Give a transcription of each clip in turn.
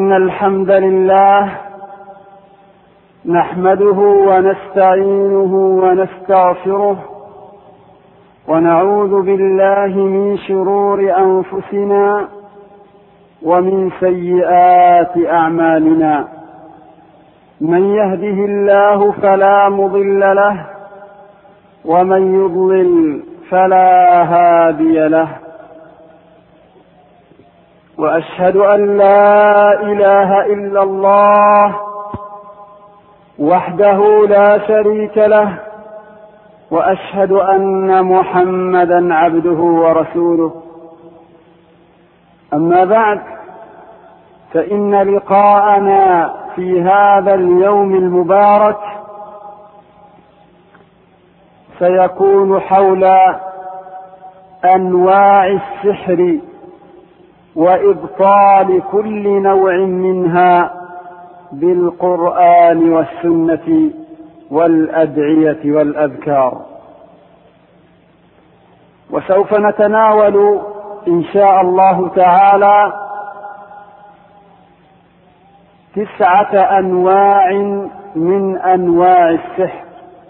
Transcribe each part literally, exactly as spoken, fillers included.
إن الحمد لله نحمده ونستعينه ونستغفره ونعوذ بالله من شرور أنفسنا ومن سيئات أعمالنا. من يهده الله فلا مضل له ومن يضلل فلا هادي له، وأشهد أن لا إله إلا الله وحده لا شريك له، وأشهد أن محمدا عبده ورسوله. أما بعد، فإن لقاءنا في هذا اليوم المبارك سيكون حول أنواع السحر وإبطال كل نوع منها بالقرآن والسنة والأدعية والأذكار. وسوف نتناول إن شاء الله تعالى تسعة أنواع من أنواع السحر،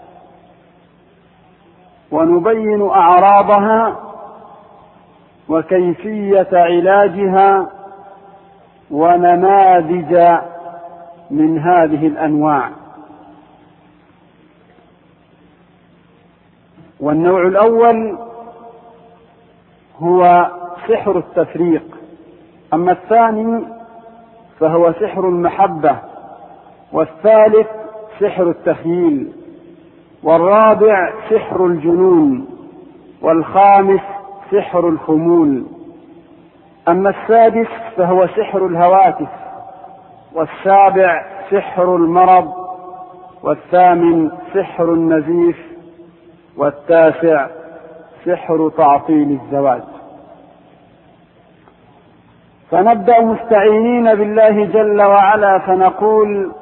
ونبين أعراضها وكيفية علاجها ونماذج من هذه الأنواع. والنوع الأول هو سحر التفريق، أما الثاني فهو سحر المحبة، والثالث سحر التخييل، والرابع سحر الجنون، والخامس سحر الخمول. أما السادس فهو سحر الهواتف، والسابع سحر المرض، والثامن سحر النزيف، والتاسع سحر تعطيل الزواج. فنبدأ مستعينين بالله جل وعلا فنقول: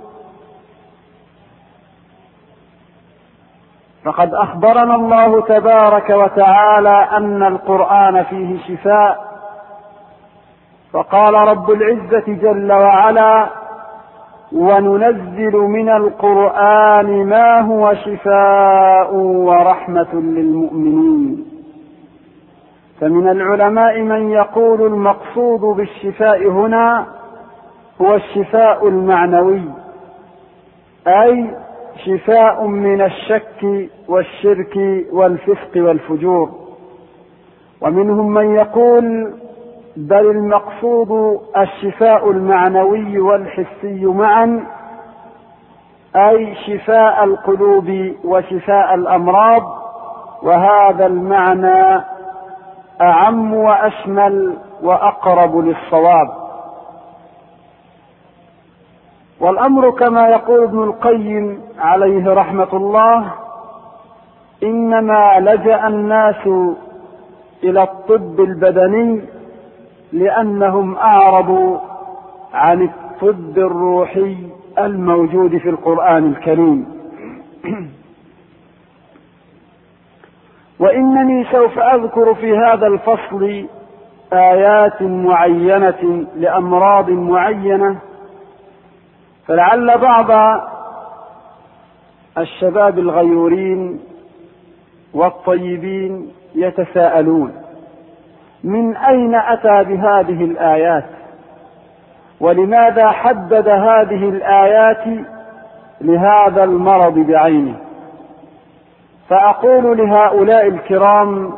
فقد أخبرنا الله تبارك وتعالى أن القرآن فيه شفاء، فقال رب العزة جل وعلا: وننزل من القرآن ما هو شفاء ورحمة للمؤمنين. فمن العلماء من يقول المقصود بالشفاء هنا هو الشفاء المعنوي، أي شفاء من الشك والشرك والفسق والفجور. ومنهم من يقول بل المقصود الشفاء المعنوي والحسي معا، أي شفاء القلوب وشفاء الأمراض، وهذا المعنى أعم وأشمل وأقرب للصواب. والأمر كما يقول ابن القيم عليه رحمة الله: إنما لجأ الناس إلى الطب البدني لأنهم أعرضوا عن الطب الروحي الموجود في القرآن الكريم. وإنني سوف أذكر في هذا الفصل آيات معينة لأمراض معينة، فلعل بعض الشباب الغيورين والطيبين يتساءلون: من أين أتى بهذه الآيات؟ ولماذا حدد هذه الآيات لهذا المرض بعينه؟ فأقول لهؤلاء الكرام: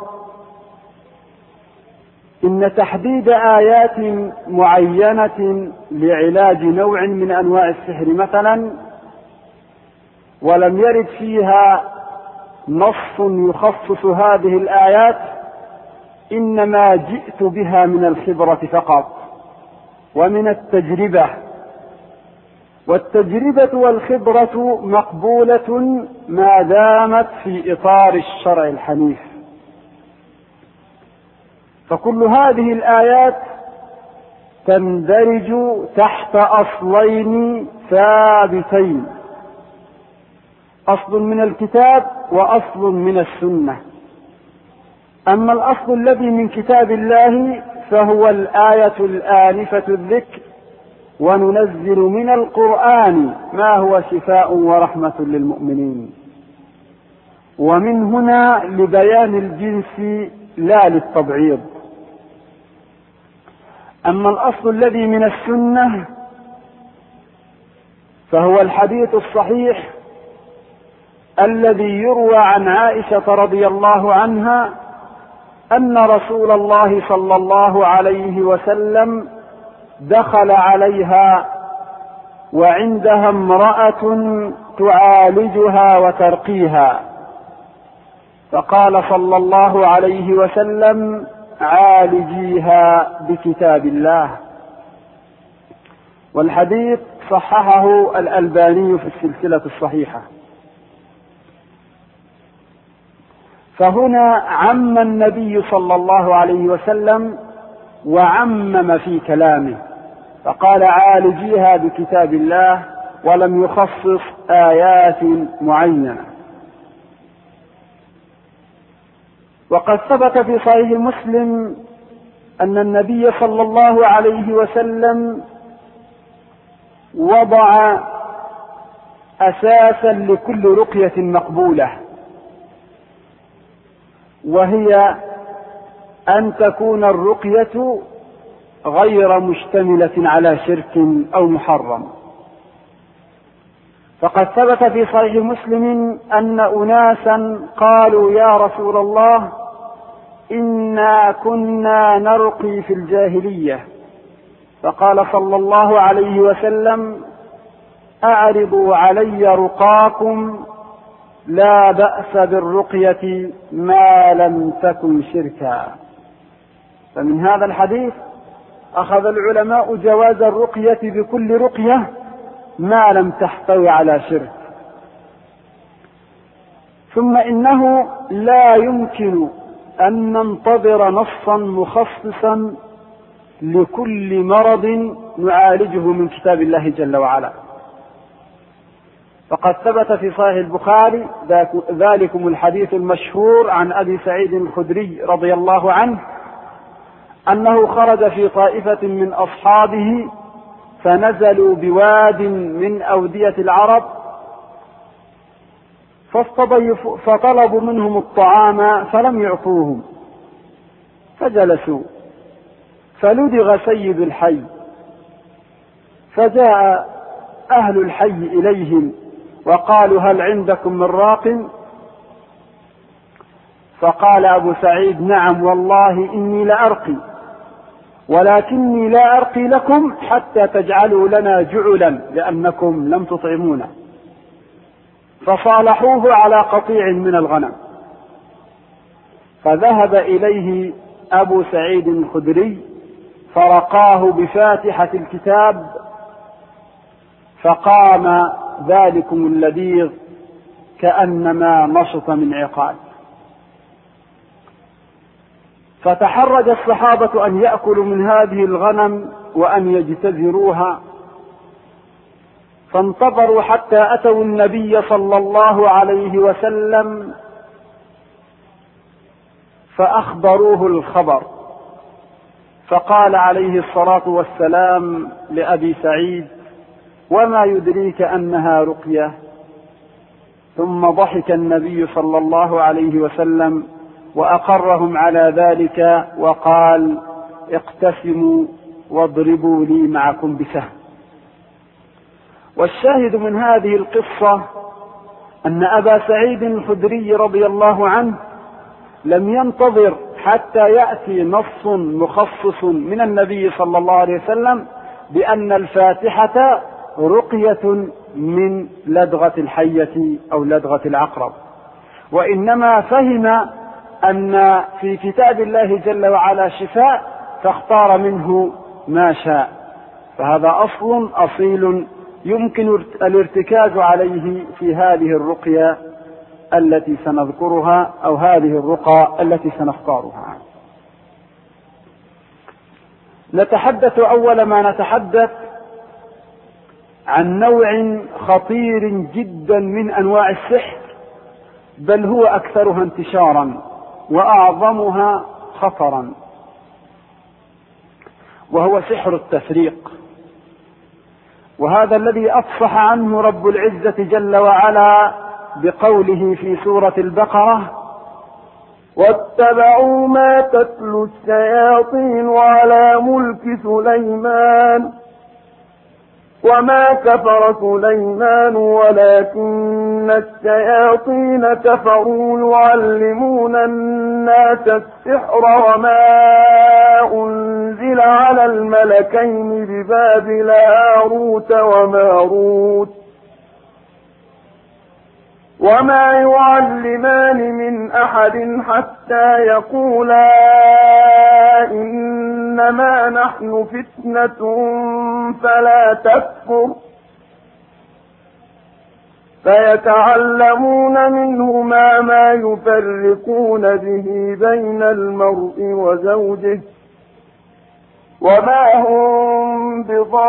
إن تحديد آيات معينة لعلاج نوع من أنواع السحر مثلا ولم يرد فيها نص يخصص هذه الآيات، إنما جئت بها من الخبرة فقط ومن التجربة، والتجربة والخبرة مقبولة ما دامت في إطار الشرع الحنيف. فكل هذه الآيات تندرج تحت أصلين ثابتين: أصل من الكتاب وأصل من السنة. أما الأصل الذي من كتاب الله فهو الآية الآنفة الذكر، وننزل من القرآن ما هو شفاء ورحمة للمؤمنين. ومن هنا لبيان الجنس لا للتبعيض. أما الأصل الذي من السنة فهو الحديث الصحيح الذي يروى عن عائشة رضي الله عنها أن رسول الله صلى الله عليه وسلم دخل عليها وعندها امرأة تعالجها وترقيها، فقال صلى الله عليه وسلم: عالجيها بكتاب الله. والحديث صححه الألباني في السلسلة الصحيحة. فهنا عم النبي صلى الله عليه وسلم وعمم في كلامه، فقال: عالجيها بكتاب الله، ولم يخصص آيات معينة. وقد ثبت في صحيح مسلم أن النبي صلى الله عليه وسلم وضع أساسا لكل رقية مقبولة، وهي أن تكون الرقية غير مشتملة على شرك أو محرم. فقد ثبت في صحيح مسلم أن أناسا قالوا: يا رسول الله، إنا كنا نرقي في الجاهلية. فقال صلى الله عليه وسلم: أعرضوا علي رقاكم، لا بأس بالرقية ما لم تكن شركا. فمن هذا الحديث أخذ العلماء جواز الرقية بكل رقية ما لم تحتوي على شرك. ثم إنه لا يمكن أن ننتظر نصا مخصصا لكل مرض نعالجه من كتاب الله جل وعلا. فقد ثبت في صحيح البخاري ذلكم الحديث المشهور عن أبي سعيد الخدري رضي الله عنه أنه خرج في طائفة من أصحابه فنزلوا بواد من أودية العرب، فطلبوا منهم الطعام فلم يعطوهم، فجلسوا، فلدغ سيد الحي، فجاء أهل الحي إليهم وقالوا: هل عندكم من راق؟ فقال أبو سعيد: نعم والله إني لأرقي، ولكني لا أرقي لكم حتى تجعلوا لنا جعلا لأنكم لم تطعمونا. فصالحوه على قطيع من الغنم، فذهب إليه أبو سعيد الخدري فرقاه بفاتحة الكتاب، فقام ذلكم اللذيذ كأنما نشط من عقال. فتحرج الصحابة أن يأكلوا من هذه الغنم وأن يجتذروها، فانتظروا حتى أتوا النبي صلى الله عليه وسلم فأخبروه الخبر، فقال عليه الصلاة والسلام لأبي سعيد: وما يدريك أنها رقية؟ ثم ضحك النبي صلى الله عليه وسلم وأقرهم على ذلك وقال: اقتسموا واضربوا لي معكم بسهم. والشاهد من هذه القصة أن أبا سعيد الخدري رضي الله عنه لم ينتظر حتى يأتي نص مخصص من النبي صلى الله عليه وسلم بأن الفاتحة رقية من لدغة الحية أو لدغة العقرب، وإنما فهم أن في كتاب الله جل وعلا شفاء فاختار منه ما شاء. فهذا أصل أصيل يمكن الارتكاز عليه في هذه الرقية التي سنذكرها أو هذه الرقى التي سنختارها. نتحدث أول ما نتحدث عن نوع خطير جدا من أنواع السحر، بل هو أكثرها انتشارا وأعظمها خطرا، وهو سحر التفريق. وهذا الذي أفصح عنه رب العزة جل وعلا بقوله في سورة البقرة: واتبعوا ما تتلو الشياطين على ملك سليمان وما كفر سليمان ولكن الشياطين كفروا يعلمون الناس السحر وما أنزل على الملكين ببابل هاروت وماروت وما يعلمان من أحد حتى يقولا إنما نحن فتنة فلا تكفر فيتعلمون منهما ما يفرقون به بين المرء وزوجه وما هم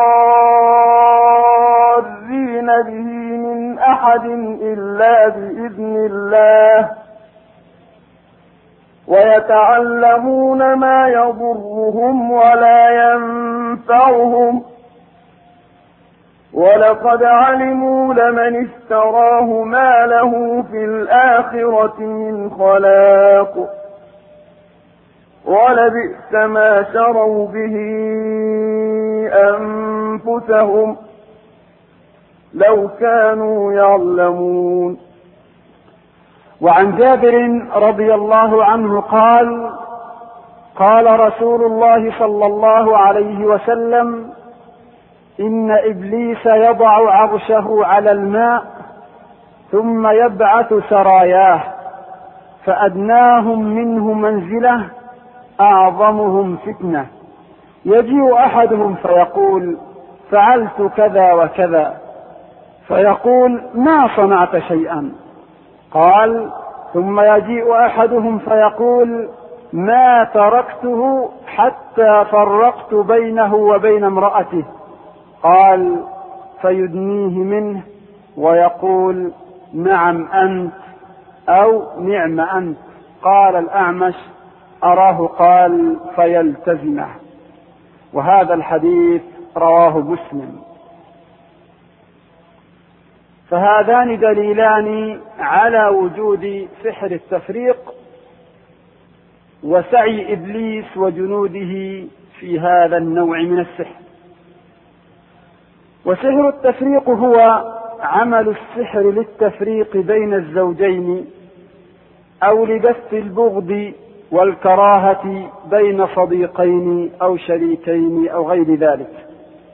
بضارين به من أحد إلا بإذن الله ويتعلمون ما يضرهم ولا ينفعهم ولقد علموا لمن اشتراه ما له في الآخرة من خلاق ولبئس ما شروا به أنفسهم لو كانوا يعلمون. وعن جابر رضي الله عنه قال: قال رسول الله صلى الله عليه وسلم: إن إبليس يضع عرشه على الماء ثم يبعث سراياه فأدناهم منه منزلة أعظمهم فتنة، يجيء أحدهم فيقول: فعلت كذا وكذا، فيقول: ما صنعت شيئا. قال: ثم يجيء أحدهم فيقول: ما تركته حتى فرقت بينه وبين امرأته. قال: فيدنيه منه ويقول: نعم أنت أو نعم أنت. قال الأعمش: أراه قال: فيلتزمه. وهذا الحديث رواه مسلم. فهذان دليلان على وجود سحر التفريق وسعي إبليس وجنوده في هذا النوع من السحر. وسحر التفريق هو عمل السحر للتفريق بين الزوجين أو لبث البغض والكراهة بين صديقين أو شريكين أو غير ذلك.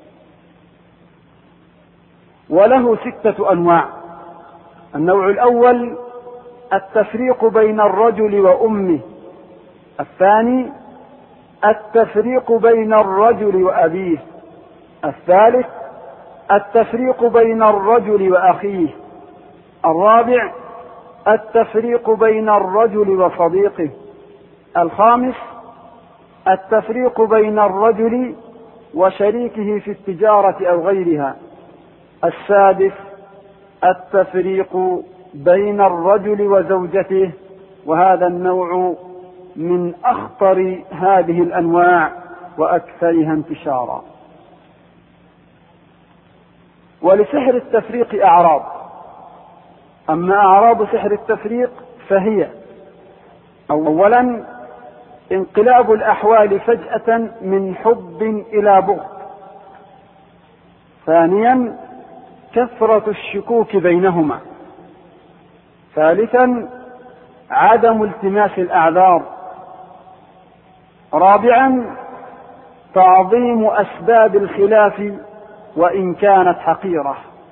وله ستة أنواع. النوع الأول التفريق بين الرجل وأمه. الثاني التفريق بين الرجل وأبيه. الثالث التفريق بين الرجل وأخيه. الرابع التفريق بين الرجل وصديقه. الخامس التفريق بين الرجل وشريكه في التجارة أو غيرها. السادس التفريق بين الرجل وزوجته، وهذا النوع من أخطر هذه الأنواع وأكثرها انتشارا. ولسحر التفريق أعراض. أما أعراض سحر التفريق فهي: أولا انقلاب الأحوال فجأة من حب إلى بغض. ثانيا كثرة الشكوك بينهما. ثالثا عدم التماس الأعذار. رابعا تعظيم أسباب الخلاف وإن كانت حقيرة.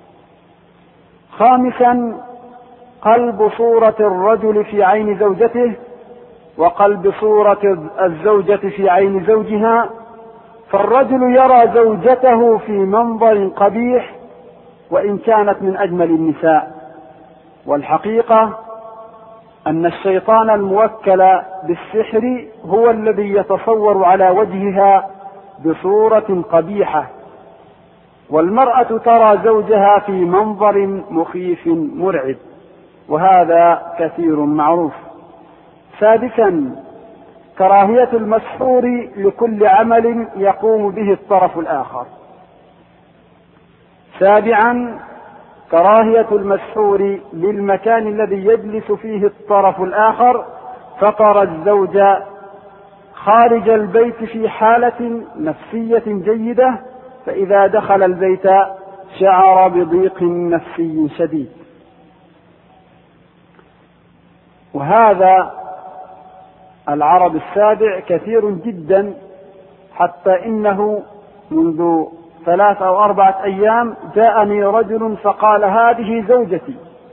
خامسا قلب صورة الرجل في عين زوجته وقلب صورة الزوجة في عين زوجها، فالرجل يرى زوجته في منظر قبيح وإن كانت من أجمل النساء. والحقيقة أن الشيطان الموكل بالسحر هو الذي يتصور على وجهها بصورة قبيحة، والمرأة ترى زوجها في منظر مخيف مرعب، وهذا كثير معروف. سادسا كراهية المسحور لكل عمل يقوم به الطرف الآخر. سابعا كراهية المسحور للمكان الذي يجلس فيه الطرف الآخر، فترى الزوج خارج البيت في حالة نفسية جيدة، فإذا دخل البيت شعر بضيق نفسي شديد. وهذا العرب السابع كثير جدا، حتى إنه منذ ثلاث أو أربعة أيام جاءني رجل فقال: هذه زوجتي،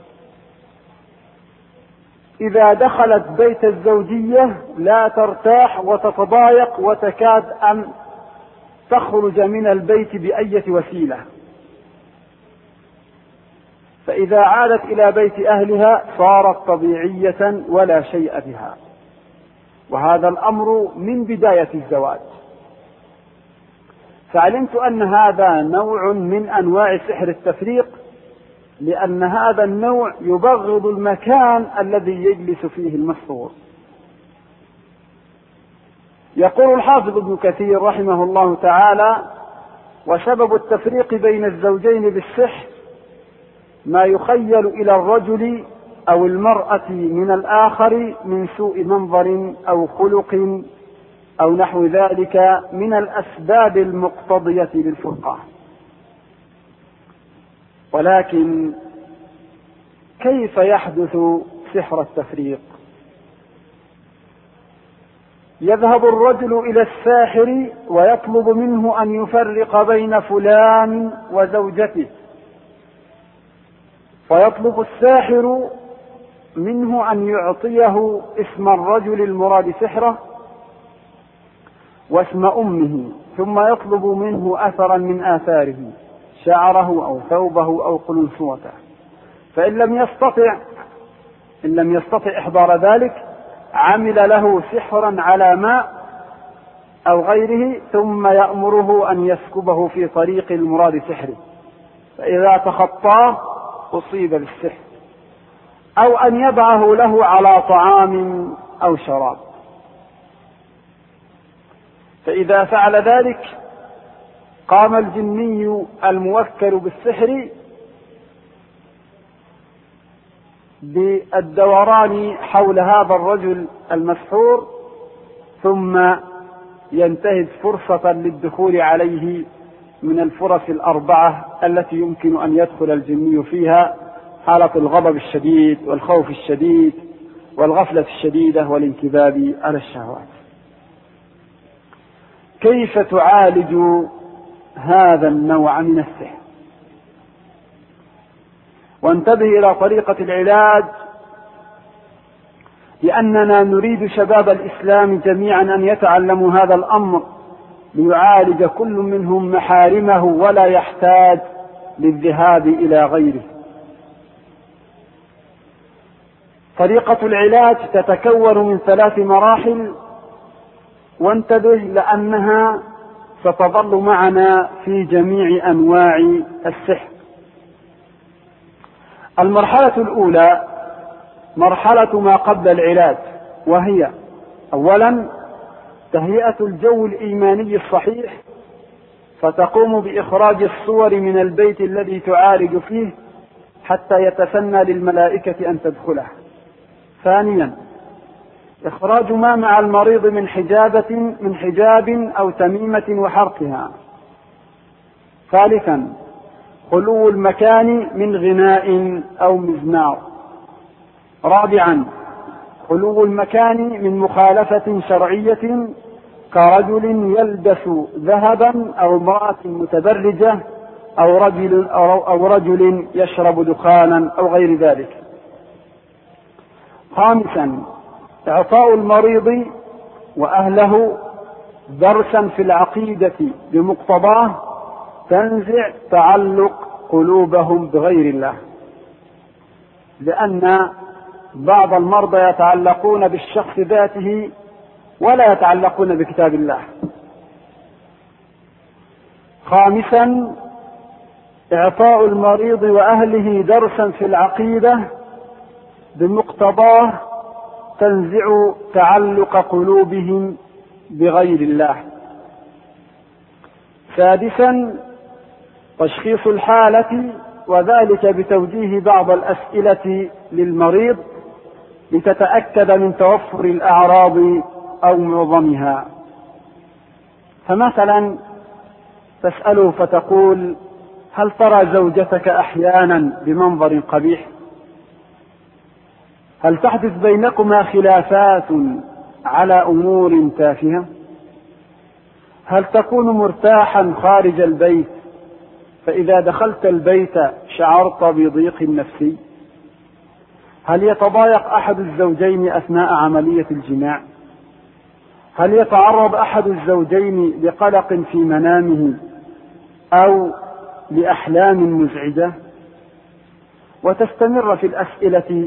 إذا دخلت بيت الزوجية لا ترتاح وتتضايق وتكاد أن تخرج من البيت بأية وسيلة، فإذا عادت إلى بيت أهلها صارت طبيعية ولا شيء بها. وهذا الأمر من بداية الزواج. فعلمت أن هذا نوع من أنواع سحر التفريق، لأن هذا النوع يبغض المكان الذي يجلس فيه المسحور. يقول الحافظ ابن كثير رحمه الله تعالى: وسبب التفريق بين الزوجين بالسحر ما يخيل إلى الرجل أو المرأة من الآخر من سوء منظر أو خلق أو نحو ذلك من الأسباب المقتضية للفرقة. ولكن كيف يحدث سحر التفريق؟ يذهب الرجل إلى الساحر ويطلب منه أن يفرق بين فلان وزوجته، فيطلب الساحر منه أن يعطيه اسم الرجل المراد سحره واسم أمه، ثم يطلب منه أثرا من آثاره، شعره أو ثوبه أو قلنسوته، فإن لم يستطع إن لم يستطع إحضار ذلك عمل له سحرا على ماء أو غيره، ثم يأمره أن يسكبه في طريق المراد سحره، فإذا تخطاه أصيب بالسحر، أو أن يضعه له على طعام أو شراب، فإذا فعل ذلك قام الجني الموكل بالسحر بالدوران حول هذا الرجل المسحور، ثم ينتهز فرصة للدخول عليه من الفرص الأربعة التي يمكن أن يدخل الجني فيها: حالة الغضب الشديد والخوف الشديد والغفلة الشديدة والانكباب على الشهوات. كيف تعالج هذا النوع من السحر؟ وانتبه إلى طريقة العلاج، لأننا نريد شباب الإسلام جميعا أن يتعلموا هذا الأمر ليعالج كل منهم محارمه ولا يحتاج للذهاب إلى غيره. طريقة العلاج تتكون من ثلاث مراحل، وانتبه لأنها ستظل معنا في جميع أنواع السحر. المرحلة الأولى مرحلة ما قبل العلاج، وهي أولا تهيئة الجو الإيماني الصحيح، فتقوم بإخراج الصور من البيت الذي تعالج فيه حتى يتسنى للملائكة أن تدخله. ثانيا إخراج ما مع المريض من حجابة من حجاب أو تميمة وحرقها. ثالثا خلو المكان من غناء أو مزمار. رابعا خلو المكان من مخالفة شرعية كرجل يلبس ذهبا أو امرأة متبرجة أو رجل, أو رجل يشرب دخانا أو غير ذلك. خامسا إعطاء المريض وأهله درسا في العقيدة بمقتضاه تنزع تعلق قلوبهم بغير الله، لأن بعض المرضى يتعلقون بالشخص ذاته ولا يتعلقون بكتاب الله. خامسا إعطاء المريض وأهله درسا في العقيدة بمقتضاه تنزع تعلق قلوبهم بغير الله. سادسا تشخيص الحالة، وذلك بتوجيه بعض الأسئلة للمريض لتتأكد من توفر الأعراض أو معظمها. فمثلا تسأله فتقول: هل ترى زوجتك أحيانا بمنظر قبيح؟ هل تحدث بينكما خلافات على أمور تافهة؟ هل تكون مرتاحا خارج البيت فإذا دخلت البيت شعرت بضيق نفسي؟ هل يتضايق أحد الزوجين أثناء عملية الجماع؟ هل يتعرض أحد الزوجين لقلق في منامه أو لأحلام مزعجة؟ وتستمر في الأسئلة،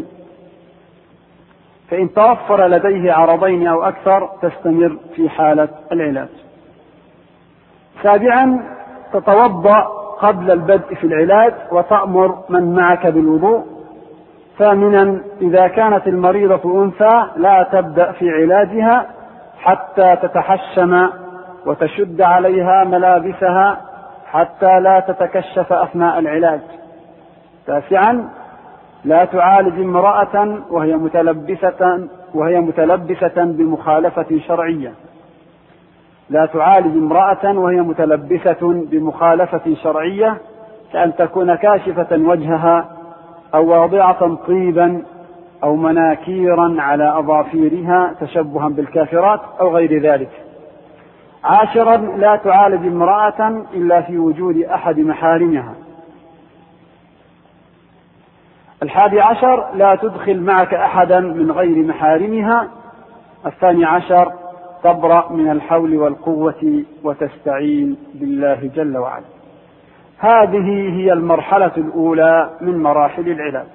فإن توفر لديه عرضين أو أكثر تستمر في حالة العلاج. سابعا، تتوضأ قبل البدء في العلاج وتأمر من معك بالوضوء. ثامنا، إذا كانت المريضة أنثى لا تبدأ في علاجها حتى تتحشم وتشد عليها ملابسها حتى لا تتكشف أثناء العلاج. تاسعا، لا تعالج امرأة وهي متلبسة وهي متلبسة بمخالفة شرعية. لا تعالج امرأة وهي متلبسة بمخالفة شرعية، كأن تكون كاشفة وجهها أو واضعة طيبا أو مناكيرا على أظافيرها تشبها بالكافرات أو غير ذلك. عاشرا، لا تعالج امرأة إلا في وجود أحد محارمها. الحادي عشر، لا تدخل معك أحدا من غير محارمها. الثاني عشر، تبرأ من الحول والقوة وتستعين بالله جل وعلا. هذه هي المرحلة الأولى من مراحل العلاج.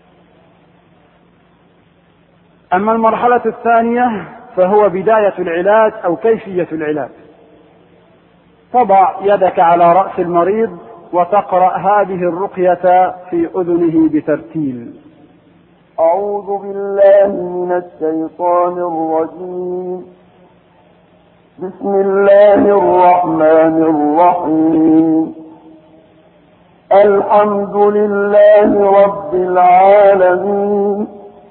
أما المرحلة الثانية فهو بداية العلاج أو كيفية العلاج. تضع يدك على رأس المريض وتقرأ هذه الرقية في أذنه بترتيل: أعوذ بالله من الشيطان الرجيم. بسم الله الرحمن الرحيم. الحمد لله رب العالمين،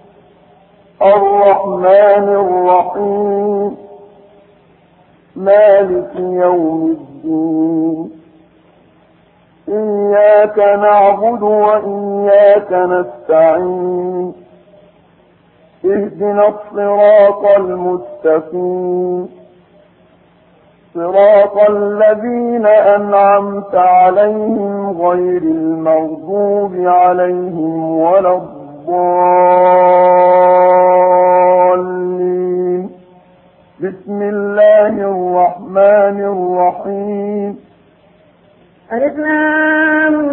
الرحمن الرحيم، مالك يوم الدين، إياك نعبد وإياك نستعين، اهدنا الصراط المستقيم، صراط الذين أنعمت عليهم غير المغضوب عليهم ولا الضالين. بسم الله الرحمن الرحيم. الإسلام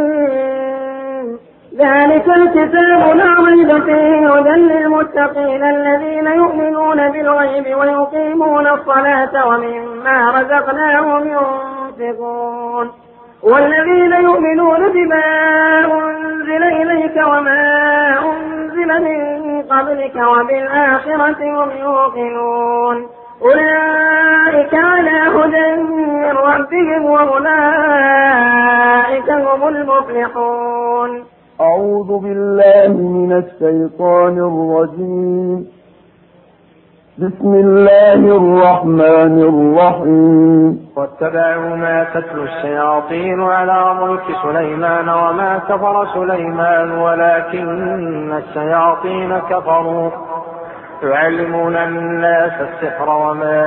ذلك الكتاب لا ريب فيه هدى للمتقين الذين يؤمنون بالغيب ويقيمون الصلاة ومما رزقناهم ينفقون والذين يؤمنون بما أنزل إليك وما أنزل من قبلك وبالآخرة هم يوقنون أولئك على هدى من ربهم وأولئك هم المفلحون. أعوذ بالله من الشيطان الرجيم. بسم الله الرحمن الرحيم. واتبعوا ما تتلو الشياطين على ملك سليمان وما كفر سليمان ولكن الشياطين كفروا يعلمون الناس السحر وما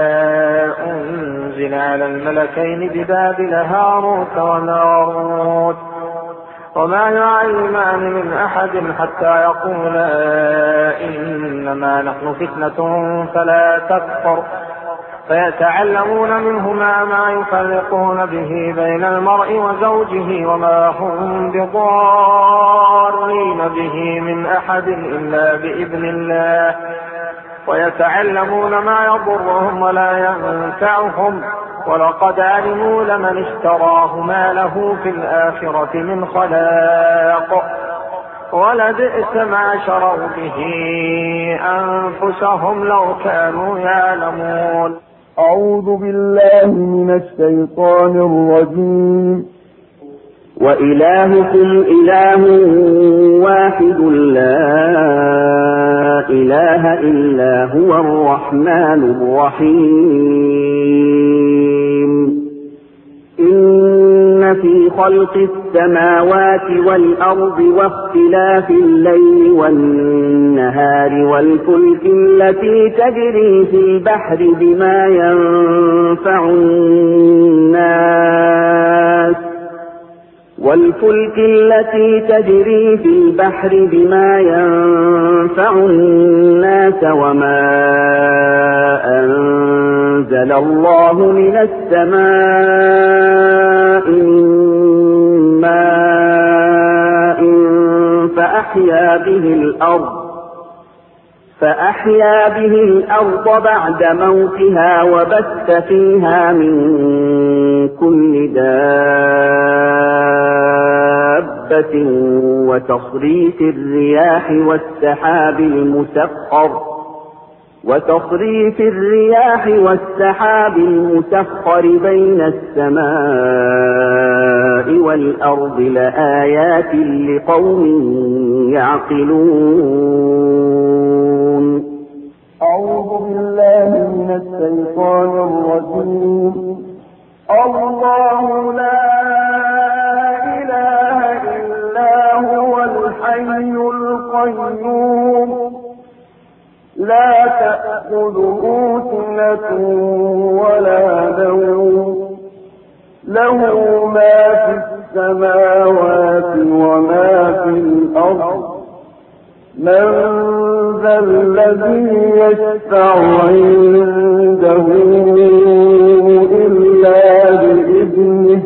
أنزل على الملكين ببابل هاروت وماروت وما يعلمان من أحد حتى يقولا إنما نحن فتنة فلا تكفر فيتعلمون منهما ما يفرقون به بين المرء وزوجه وما هم بضارين به من أحد إلا بإذن الله ويتعلمون ما يضرهم ولا ينفعهم ولقد علموا لمن اشتراه ما له في الآخرة من خلاق ولبئس ما شروا به أنفسهم لو كانوا يعلمون. أعوذ بالله من الشيطان الرجيم. وإلهكم إله واحد لا إله إلا هو الرحمن الرحيم إن في خلق السماوات والأرض واختلاف الليل والنهار والفلك التي تجري في البحر بما ينفع الناس والفلك التي تجري في البحر بما ينفع الناس وما أنزل الله من السماء من ماء فأحيا به الأرض فأحيا به الأرض بعد موتها وبث فيها من كل دابة وتصريف الرياح والسحاب المسخر وتصريف الرياح والسحاب المسخر بين السماء والأرض لآيات لقوم يعقلون. أعوذ بالله من الشيطان الرجيم. الله لا إله إلا هو الحي القيوم لا تأخذه سنة ولا نوم له ما في السماوات وما في الأرض من ذا الذي يشفع عنده إلا بإذنه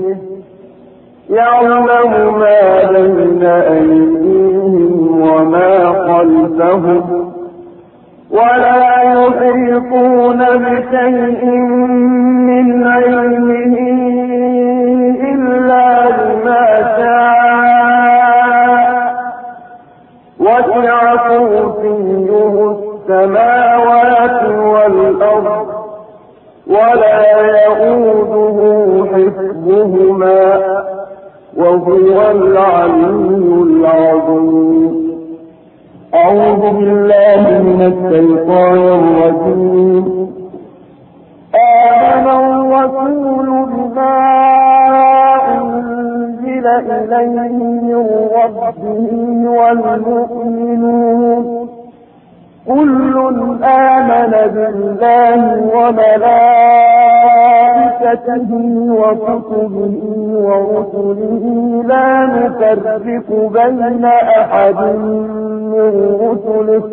يعلم ما بين أيديهم وما خلفهم ولا يحيطون بشيء من علمه إلا بما شاء وسع كرسيه السماوات والأرض ولا يئوده حفظهما وهو العلي العظيم. أعوذ بالله من الشيطان الرجيم. آمن الرسول بما أنزل إليه من ربه والمؤمنون كل آمن بالله وملائكته وكتبه ورسله لا نفرق بين أحد من رسله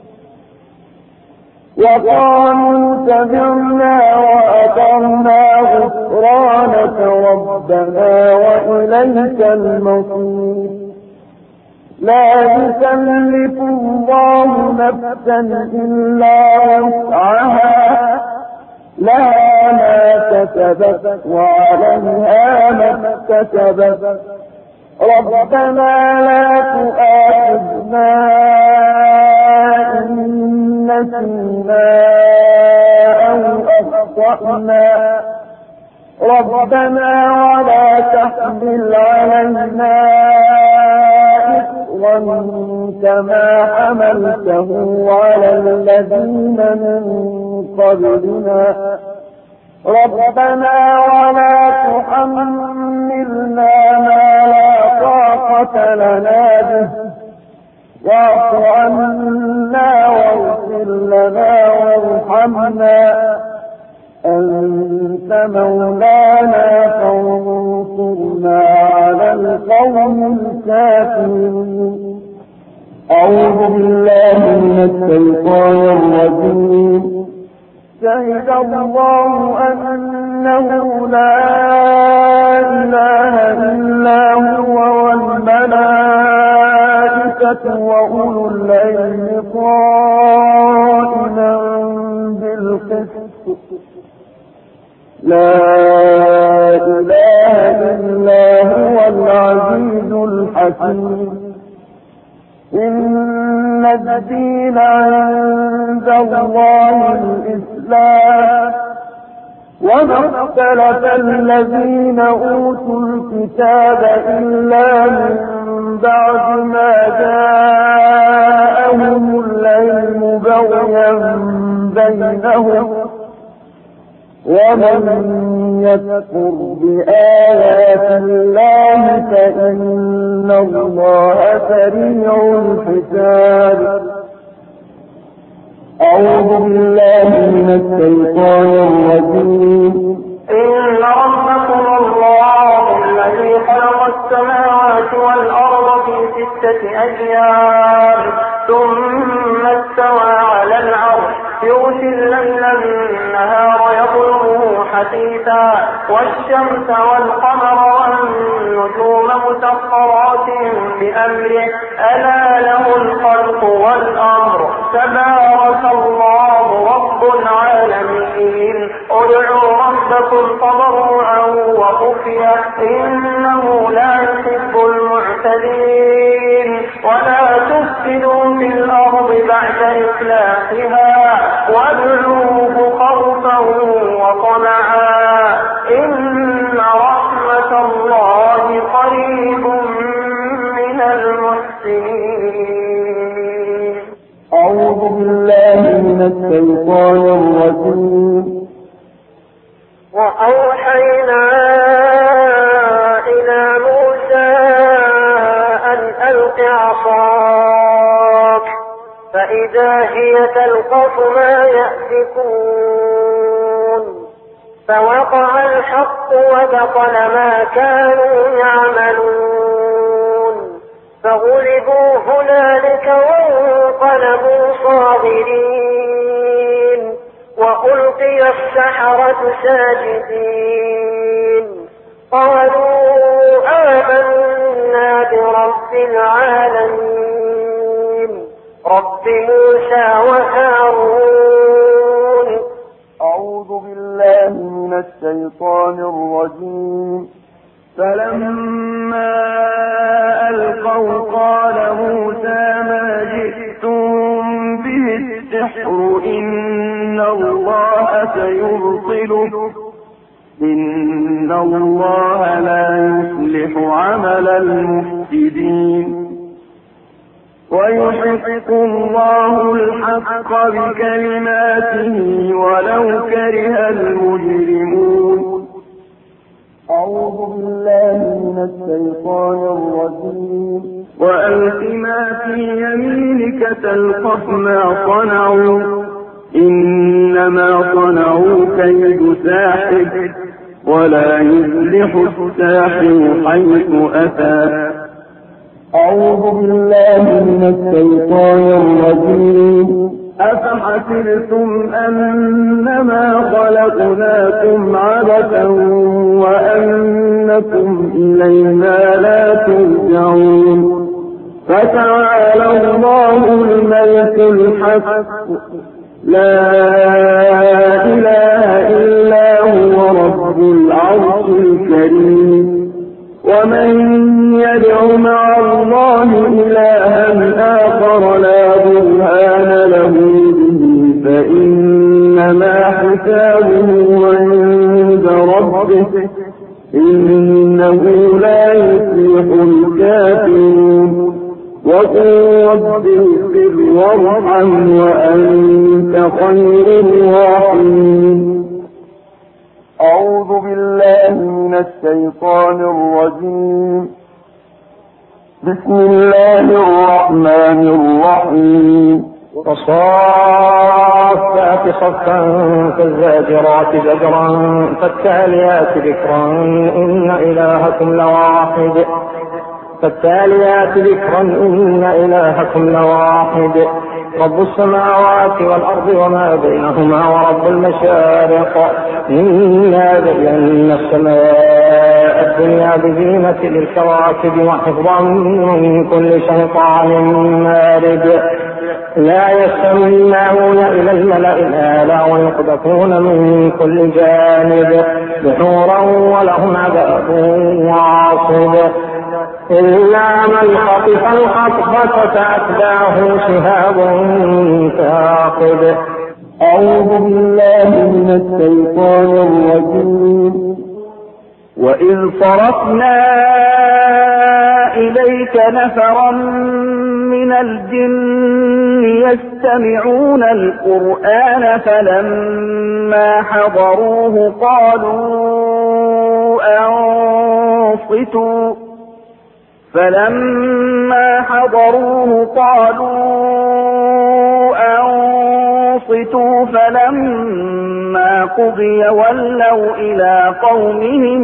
وقالوا سمعنا وأطعنا غفرانك ربنا وإليك المصير. لا يكلف الله نفسا إلا وسعها لها ما كسبت وعليها ما اكتسبت ربنا لا تؤاخذنا إن نسينا أو أخطأنا ربنا ولا تحمل علينا إصرا كما حملته على الذين من قبلنا ربنا ولا تحملنا ما لا طاقة لنا به واعف عنا واغفر لنا وارحمنا أنت مولانا فانصرنا على القوم الكافرين. أعوذ بالله من الشيطان الرجيم. شهد الله أنه لا إله إلا هو والملائكة وأولو العلم قائما بالقسط لا إله إلا هو العزيز الحكيم. إن الدين عند الله الإسلام وما اختلف الذين أوتوا الكتاب إلا من بعد ما جاءهم العلم بغيا بينهم ومن يكفر بآيات الله فإن الله سريع الحساب. أعوذ بالله من الشيطان الرجيم. إن ربكم الله الذي خلق السماوات والأرض في ستة أيام ثم استوى على العرش يغشي الليل النهار يطلبه حثيثا والشمس والقمر والنجوم مسخرات بأمره ألا له الخلق والأمر تبارك الله رب العالمين. ادعوا ربكم تضرعا وخفيا إنه لا يحب المعتدين. ولا تفسدوا في الأرض بعد إصلاحها وادعوه خوفا وطمعا إن رحمة الله قريب من المحسنين. أعوذ بالله من الشيطان الرجيم. وأوحينا إلى موسى أن ألق عصاك فإذا هي تلقف ما يأفكون فوقع الحق وبطل ما كانوا يعملون فغلبوا هنالك وانقلبوا صاغرين وألقي السحرة ساجدين قالوا آمنا برب العالمين رب موسى وهارون. أعوذ بالله من الشيطان الرجيم. فلما ألقوا قال موسى ما جئتم به السحر إن الله سيبطله إن الله لا يصلح عمل المفسدين ويحق الله الحق بكلماته ولو كره المجرمون. أعوذ بالله من الشيطان الرجيم. وألق ما في يمينك تلقف ما صنعوا إنما صنعوا كيد ساحر ولا يفلح الساحر حيث أتى. أعوذ بالله من الشيطان الرجيم. أفحسبتم أنما خلقناكم عبثا وأنكم إلينا لا ترجعون فتعالى الله الملك الحق لا إله إلا هو رب العرش الكريم. ومن يدع مع الله إلها آخر لا برهان له به فإنما حسابه عند ربه إنه لا يفلح الكافرون. وقل رب اغفر وارحم وأنت خير الراحمين. أعوذ بالله من الشيطان الرجيم. بسم الله الرحمن الرحيم. والصافات صفا فالزاجرات زجرا فالتاليات ذكرا إن إلهكم لواحد فالتاليات ذكرا إن إلهكم لواحد رب السماوات والأرض وما بينهما ورب المشارق إنا زينا السماء الدنيا بزينة للكواكب وحفظا من كل شيطان مارد لا يستمعون إلى الملأ الأعلى ويقذفون من كل جانب دحورا ولهم عذاب واصب إلا من خطف الخطفة فأتبعه شهاب ثاقب. أعوذ بالله من الشيطان الرجيم. وإذ صرفنا إليك نفرا من الجن يستمعون القرآن فلما حضروه قالوا أنصتوا فلما حضروه قالوا أنصتوا فلما قضي ولوا إلى قومهم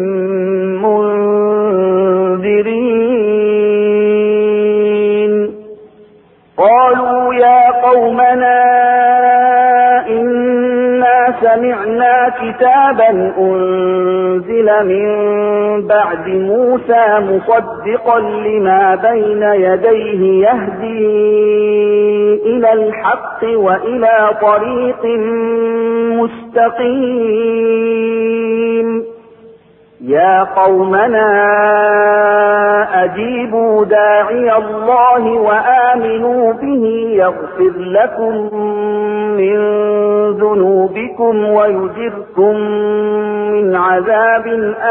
منذرين قالوا يا قومنا إنا سمعنا كتابا أنزل من بعد موسى مصدقا لما بين يديه يهدي إلى الحق وإلى طريق مستقيم يا قومنا أجيبوا داعي الله وآمنوا به يغفر لكم من ذنوبكم ويجركم من عذاب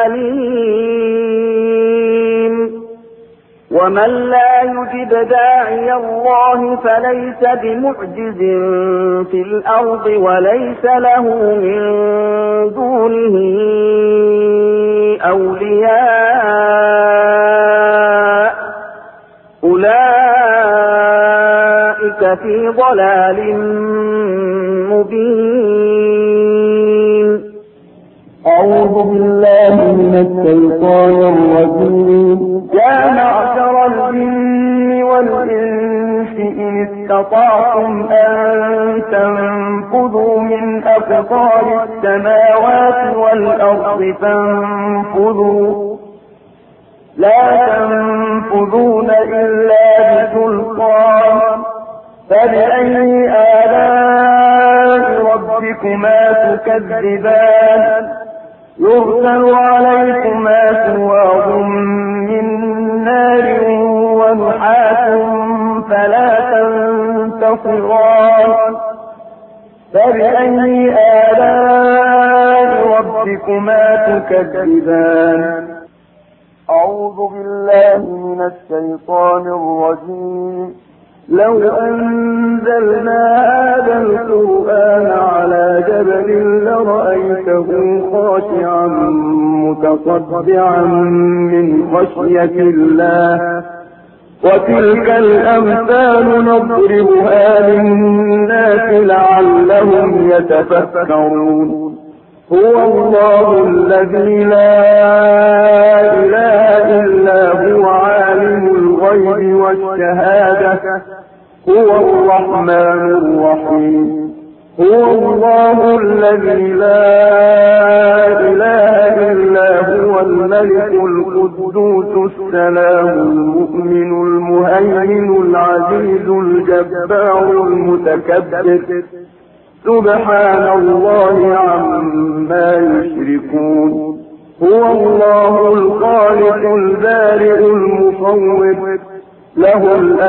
أليم ومن لا يجب داعي الله فليس بمعجز في الأرض وليس له من دونه أولياء أولئك في ضلال مبين. أعوذ بالله من الشيطان الرجيم. يا معشر الجن والإنس إن استطعتم أن تنفذوا من أقطار السماوات والأرض فانفذوا لا تنفذون إلا بسلطان فبأي آلاء ربكما تكذبان يرسل عليكما شواظ من نار ونحاس فلا تنتصران فبأي آلاء ربكما تكذبان. أعوذ بالله من الشيطان الرجيم. لو أنزلنا هذا القرآن على جبل لرأيته خاشعا متصدعا من خشية الله وتلك الأمثال نضربها للناس لعلهم يتفكرون. هو الله الذي لا إله إلا هو عالم الغيب والشهادة هو الرحمن الرحيم. هو الله الذي لا إله إلا هو الملك القدوس السلام المؤمن المهيمن العزيز الجبار المتكبر سبحان الله عما يشركون. هو الله الخالق البارئ المصور له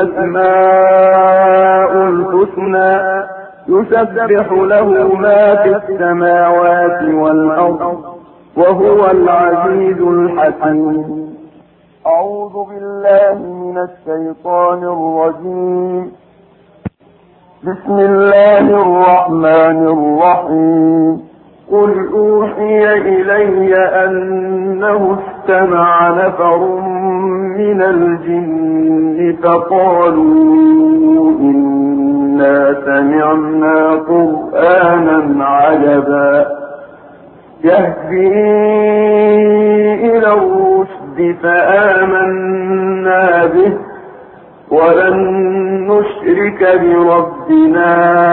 الأسماء الحسنى يسبح له ما في السماوات والأرض وهو العزيز الحكيم. أعوذ بالله من الشيطان الرجيم. بسم الله الرحمن الرحيم. قل أوحي إلي أنه استمع نفر من الجن فقالوا إنا سمعنا قرآنا عجبا يهدي إلى الرشد فآمنا به ولن نشرك بربنا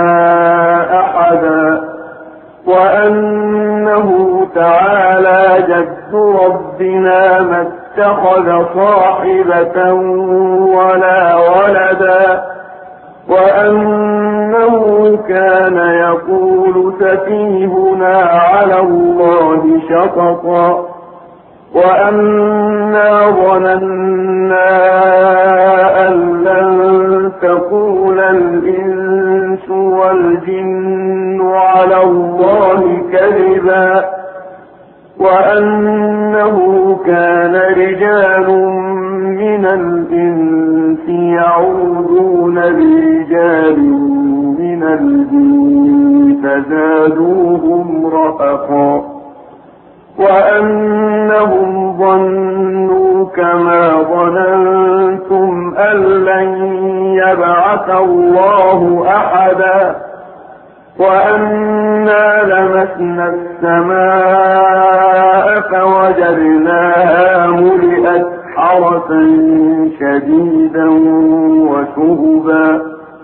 أحدا وأنه تعالى جد ربنا ما اتخذ صاحبة ولا ولدا وأنه كان يقول سفيهنا على الله شططا وأنا ظننا أن لن تقول الإنس والجن رجال من الإنس يعوذون برجال من الجن فزادوهم رهقا وأنهم ظنوا كما ظننتم أن لن يبعث الله أحدا وأنا لمسنا السماء فوجدناها ملئت حرسا شديدا وشهبا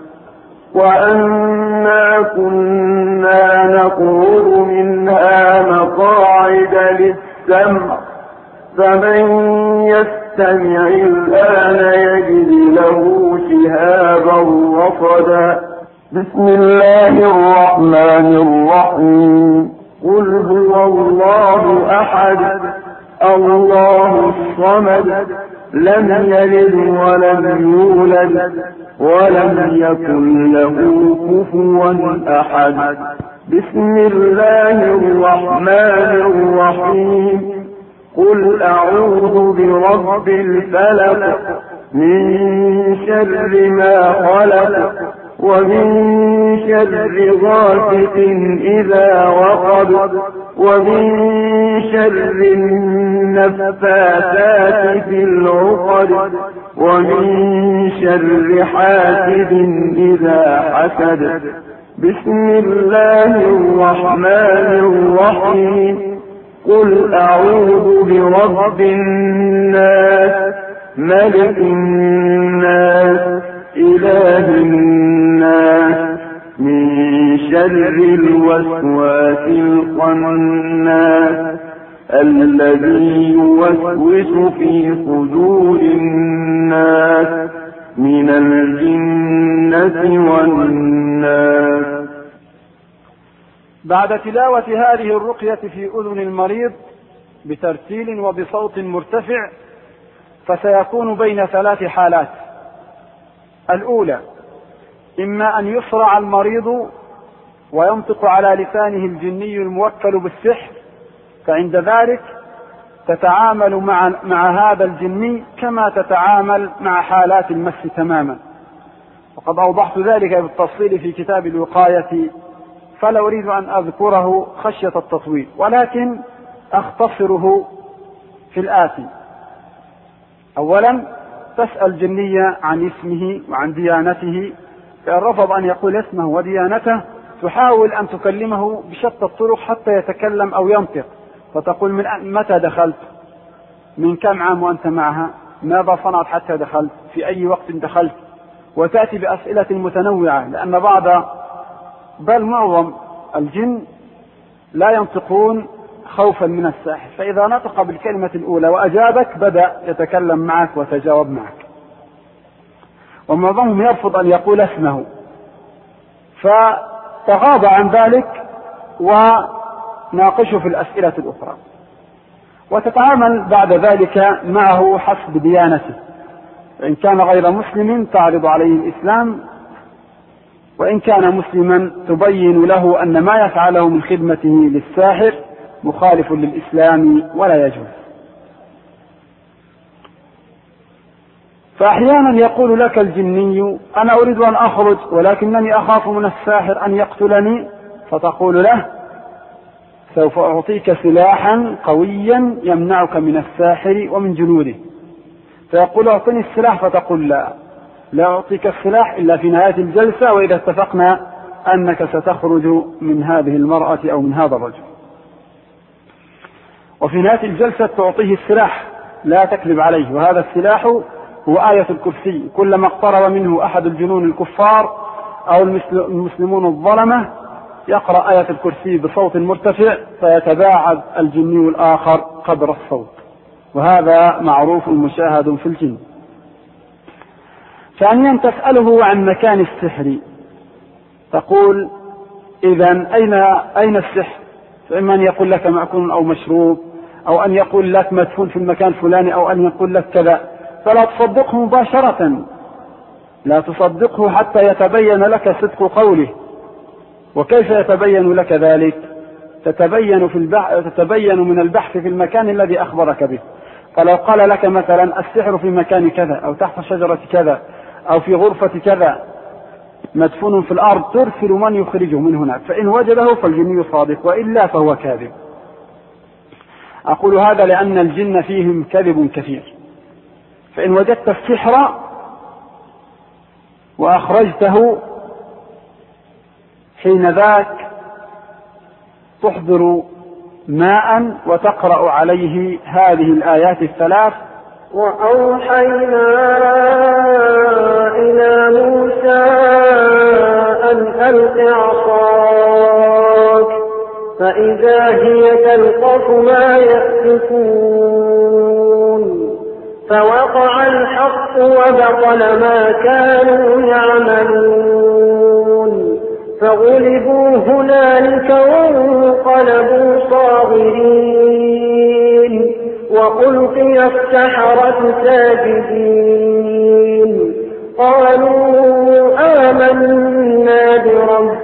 وأنا كنا نقعد منها مقاعد للسمع فمن يستمع الآن يجد له شهابا رصدا بسم الله الرحمن الرحيم قل هو الله أحد الله الصمد لم يلد ولم يولد ولم يكن له كفوا أحد بسم الله الرحمن الرحيم قل أعوذ برب الفلق من شر ما خلق ومن شر غاسق إذا وقب ومن شر النفاثات في العقد ومن شر حاسد إذا حسد بسم الله الرحمن الرحيم قل أعوذ برب الناس ملك الناس إله الناس من شر الوسواس الخناس الذي يوسوس في صدور الناس من الجنة والناس. بعد تلاوة هذه الرقية في أذن المريض بترتيل وبصوت مرتفع فسيكون بين ثلاث حالات. الأولى إما أن يصرع المريض وينطق على لسانه الجني الموكل بالسحر، فعند ذلك تتعامل مع, مع هذا الجني كما تتعامل مع حالات المس تماما، وقد أوضحت ذلك بالتفصيل في كتاب الوقاية فلا أريد أن أذكره خشية التطويل، ولكن أختصره في الآتي. أولا تسأل جنية عن اسمه وعن ديانته، فإن رفض أن يقول اسمه وديانته تحاول أن تكلمه بشتى الطرق حتى يتكلم أو ينطق، فتقول من متى دخلت، من كم عام وأنت معها، ماذا صنعت حتى دخلت، في أي وقت دخلت، وتأتي بأسئلة متنوعة، لأن بعض بل معظم الجن لا ينطقون خوفا من الساحر، فإذا نطق بالكلمة الأولى وأجابك بدأ يتكلم معك وتجاوب معك. ومعظمهم يرفض أن يقول اسمه، فتغاضى عن ذلك وناقشه في الأسئلة الأخرى، وتتعامل بعد ذلك معه حسب ديانته، فإن كان غير مسلم تعرض عليه الإسلام، وإن كان مسلما تبين له أن ما يفعله من خدمته للساحر مخالف للإسلام ولا يجوز. فأحيانا يقول لك الجني أنا أريد أن أخرج ولكنني أخاف من الساحر أن يقتلني، فتقول له سوف أعطيك سلاحا قويا يمنعك من الساحر ومن جنوده، فيقول أعطني السلاح، فتقول لا لا أعطيك السلاح إلا في نهاية الجلسة، وإذا اتفقنا أنك ستخرج من هذه المرأة أو من هذا الرجل. وفي نهاية الجلسة تعطيه السلاح لا تكذب عليه، وهذا السلاح هو آية الكرسي، كلما اقترب منه أحد الجنون الكفار أو المسلمون الظلمة يقرأ آية الكرسي بصوت مرتفع فيتباعد الجني الآخر قدر الصوت، وهذا معروف مشاهد في الجن. ثانيا تسأله عن مكان السحر، تقول إذن أين, أين السحر؟ فإما أن يقول لك مأكول أو مشروب، أو أن يقول لك مدفون في المكان الفلاني، أو أن يقول لك كذا، فلا تصدقه مباشرة، لا تصدقه حتى يتبين لك صدق قوله. وكيف يتبين لك ذلك؟ تتبين, في البحث تتبين من البحث في المكان الذي أخبرك به. فلو قال لك مثلا السحر في مكان كذا أو تحت شجرة كذا أو في غرفة كذا مدفون في الأرض، ترسل من يخرجه من هناك، فإن وجده فالجني صادق وإلا فهو كاذب. أقول هذا لأن الجن فيهم كذب كثير، فإن وجدت السحر وأخرجته حين ذاك تحضر ماء وتقرأ عليه هذه الآيات الثلاث: وأوحينا إلى موسى أن ألق عصاك فإذا هي تلقف ما يأفكون فوقع الحق وبطل ما كانوا يعملون فغلبوا هنالك وانقلبوا صاغرين وألقي السحرة ساجدين قالوا آمنا برب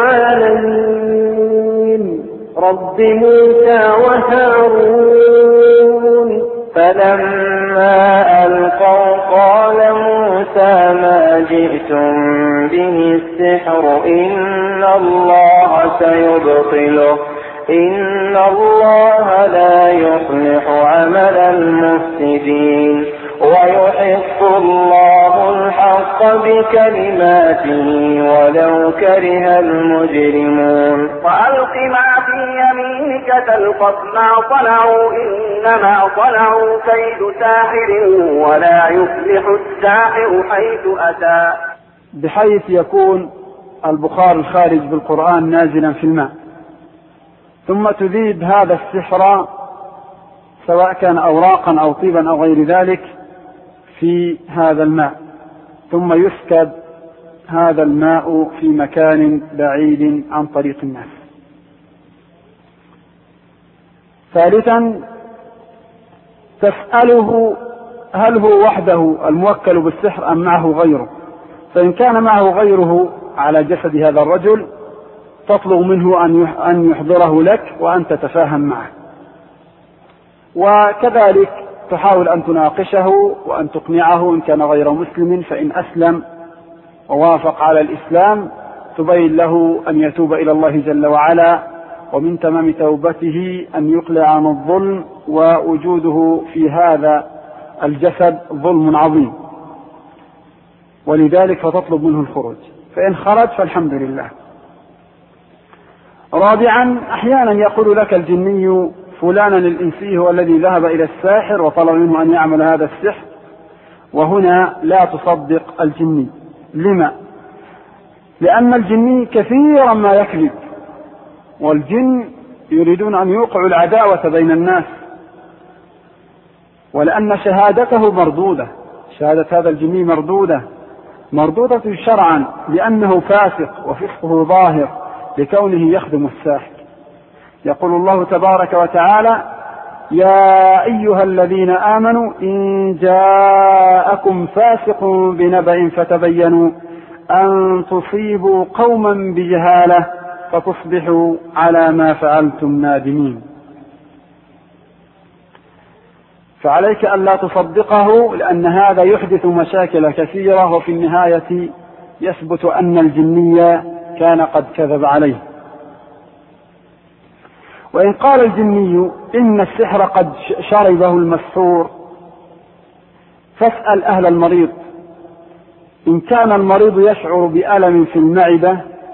العالمين رب موسى وهارون. فلما ألقوا قال موسى ما جئتم به السحر إن الله سيبطله إن الله لا يصلح عمل المفسدين ويحق الله الحق بكلماته ولو كره المجرمون. وألق ما في يمينك تلقف ما صنعوا إنما صنعوا كيد ساحر ولا يفلح الساحر حيث أتى، بحيث يكون البخار الخارج بالقرآن نازلا في الماء، ثم تذيب هذا السحر سواء كان أوراقا أو طيبا أو غير ذلك في هذا الماء، ثم يسكب هذا الماء في مكان بعيد عن طريق الناس. ثالثا تسأله هل هو وحده الموكل بالسحر أم معه غيره، فإن كان معه غيره على جسد هذا الرجل تطلب منه أن يحضره لك وأن تتفاهم معه، وكذلك تحاول أن تناقشه وأن تقنعه إن كان غير مسلم، فإن أسلم ووافق على الإسلام تبين له أن يتوب إلى الله جل وعلا، ومن تمام توبته أن يقلع عن الظلم، ووجوده في هذا الجسد ظلم عظيم، ولذلك فتطلب منه الخروج، فإن خرج فالحمد لله. رابعا أحيانا يقول لك الجني فلانا الإنسي هو الذي ذهب إلى الساحر وطلب منه أن يعمل هذا السحر، وهنا لا تصدق الجني. لما؟ لأن الجني كثيرا ما يكذب، والجن يريدون أن يوقعوا العداوة بين الناس، ولأن شهادته مردودة، شهادة هذا الجني مردودة مردودة شرعا، لأنه فاسق وفسقه ظاهر لكونه يخدم الساحر. يقول الله تبارك وتعالى: يا أيها الذين آمنوا إن جاءكم فاسق بنبأ فتبينوا أن تصيبوا قوما بجهالة فتصبحوا على ما فعلتم نادمين. فعليك أن لا تصدقه، لأن هذا يحدث مشاكل كثيرة، وفي النهاية يثبت أن الجني كان قد كذب عليه. وإن قال الجني إن السحر قد شربه المسحور فاسأل أهل المريض، إن كان المريض يشعر بألم في المعدة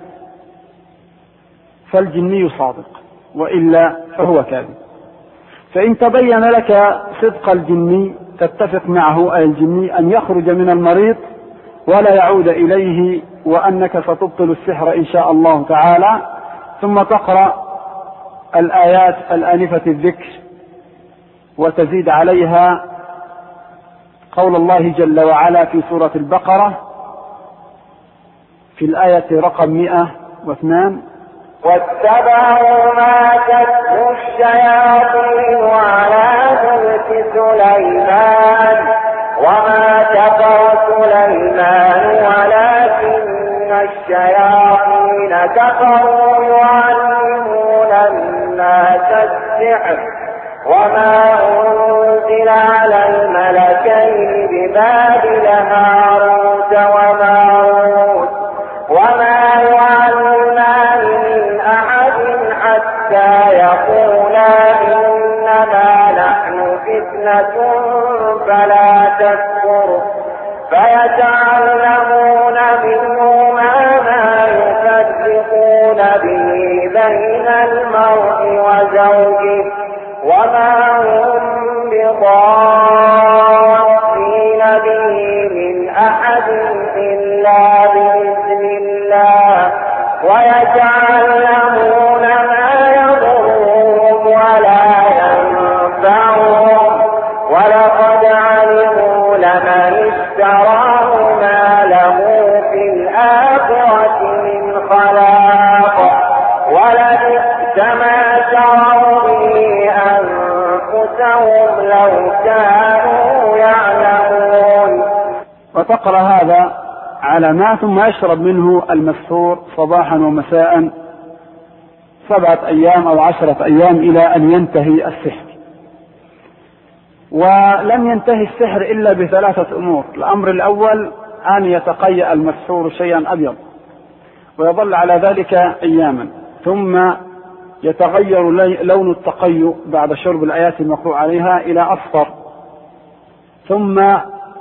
فالجني صادق، وإلا فهو كاذب. فإن تبين لك صدق الجني تتفق معه أي الجني أن يخرج من المريض ولا يعود إليه، وأنك ستبطل السحر إن شاء الله تعالى، ثم تقرأ الآيات الآنفة الذكر وتزيد عليها قول الله جل وعلا في سورة البقرة في الآية رقم مئة واثنان: واتبعوا ما تتلو الشياطين على ملك سليمان وما كفر سليمان ولكن الشياطين كفروا يعلمون الناس السحر وما أنزل فلا تكفر فيتعلمون منهما ما يفرقون به بين المرء وزوجه وما هم بضارين به من أحد إلا بإذن الله ويتعلمون ما يضرهم ولا ينفعهم ولقد علموا لمن اشتراه ما له في الآخرة من خلاق ولبئس ما شروا به أنفسهم لو كانوا يعلمون. وتقرأ هذا على ما ثم يشرب منه المسحور صباحا ومساء سبعة أيام أو عشرة أيام إلى أن ينتهي السحر. ولم ينتهي السحر إلا بثلاثة أمور. الأمر الأول أن يتقيأ المسحور شيئا أبيض ويظل على ذلك أياما، ثم يتغير لون التقيؤ بعد شرب الآيات المقروء عليها إلى أصفر، ثم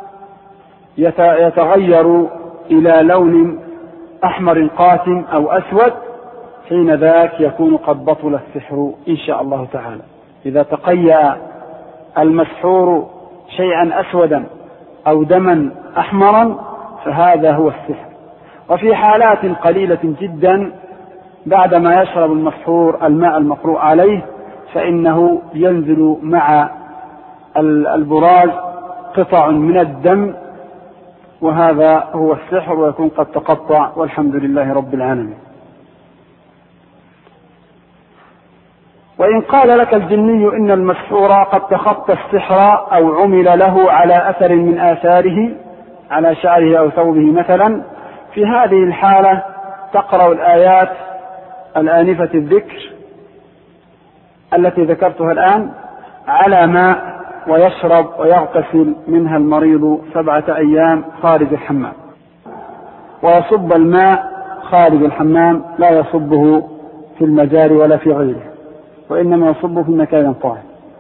يتغير إلى لون أحمر قاتم أو أسود، حين ذاك يكون قد بطل السحر إن شاء الله تعالى. إذا تقيأ المسحور شيئا أسودا أو دما أحمرا فهذا هو السحر. وفي حالات قليلة جدا بعدما يشرب المسحور الماء المقروء عليه فإنه ينزل مع البراز قطع من الدم، وهذا هو السحر ويكون قد تقطع والحمد لله رب العالمين. وإن قال لك الجني إن المسحور قد تخطى السحر أو عمل له على أثر من آثاره على شعره أو ثوبه مثلا، في هذه الحالة تقرأ الآيات الآنفة الذكر التي ذكرتها الآن على ماء ويشرب ويغتسل منها المريض سبعة أيام خارج الحمام، ويصب الماء خارج الحمام لا يصبه في المجاري ولا في غيره، وإنما يصبه في مكان طاهر.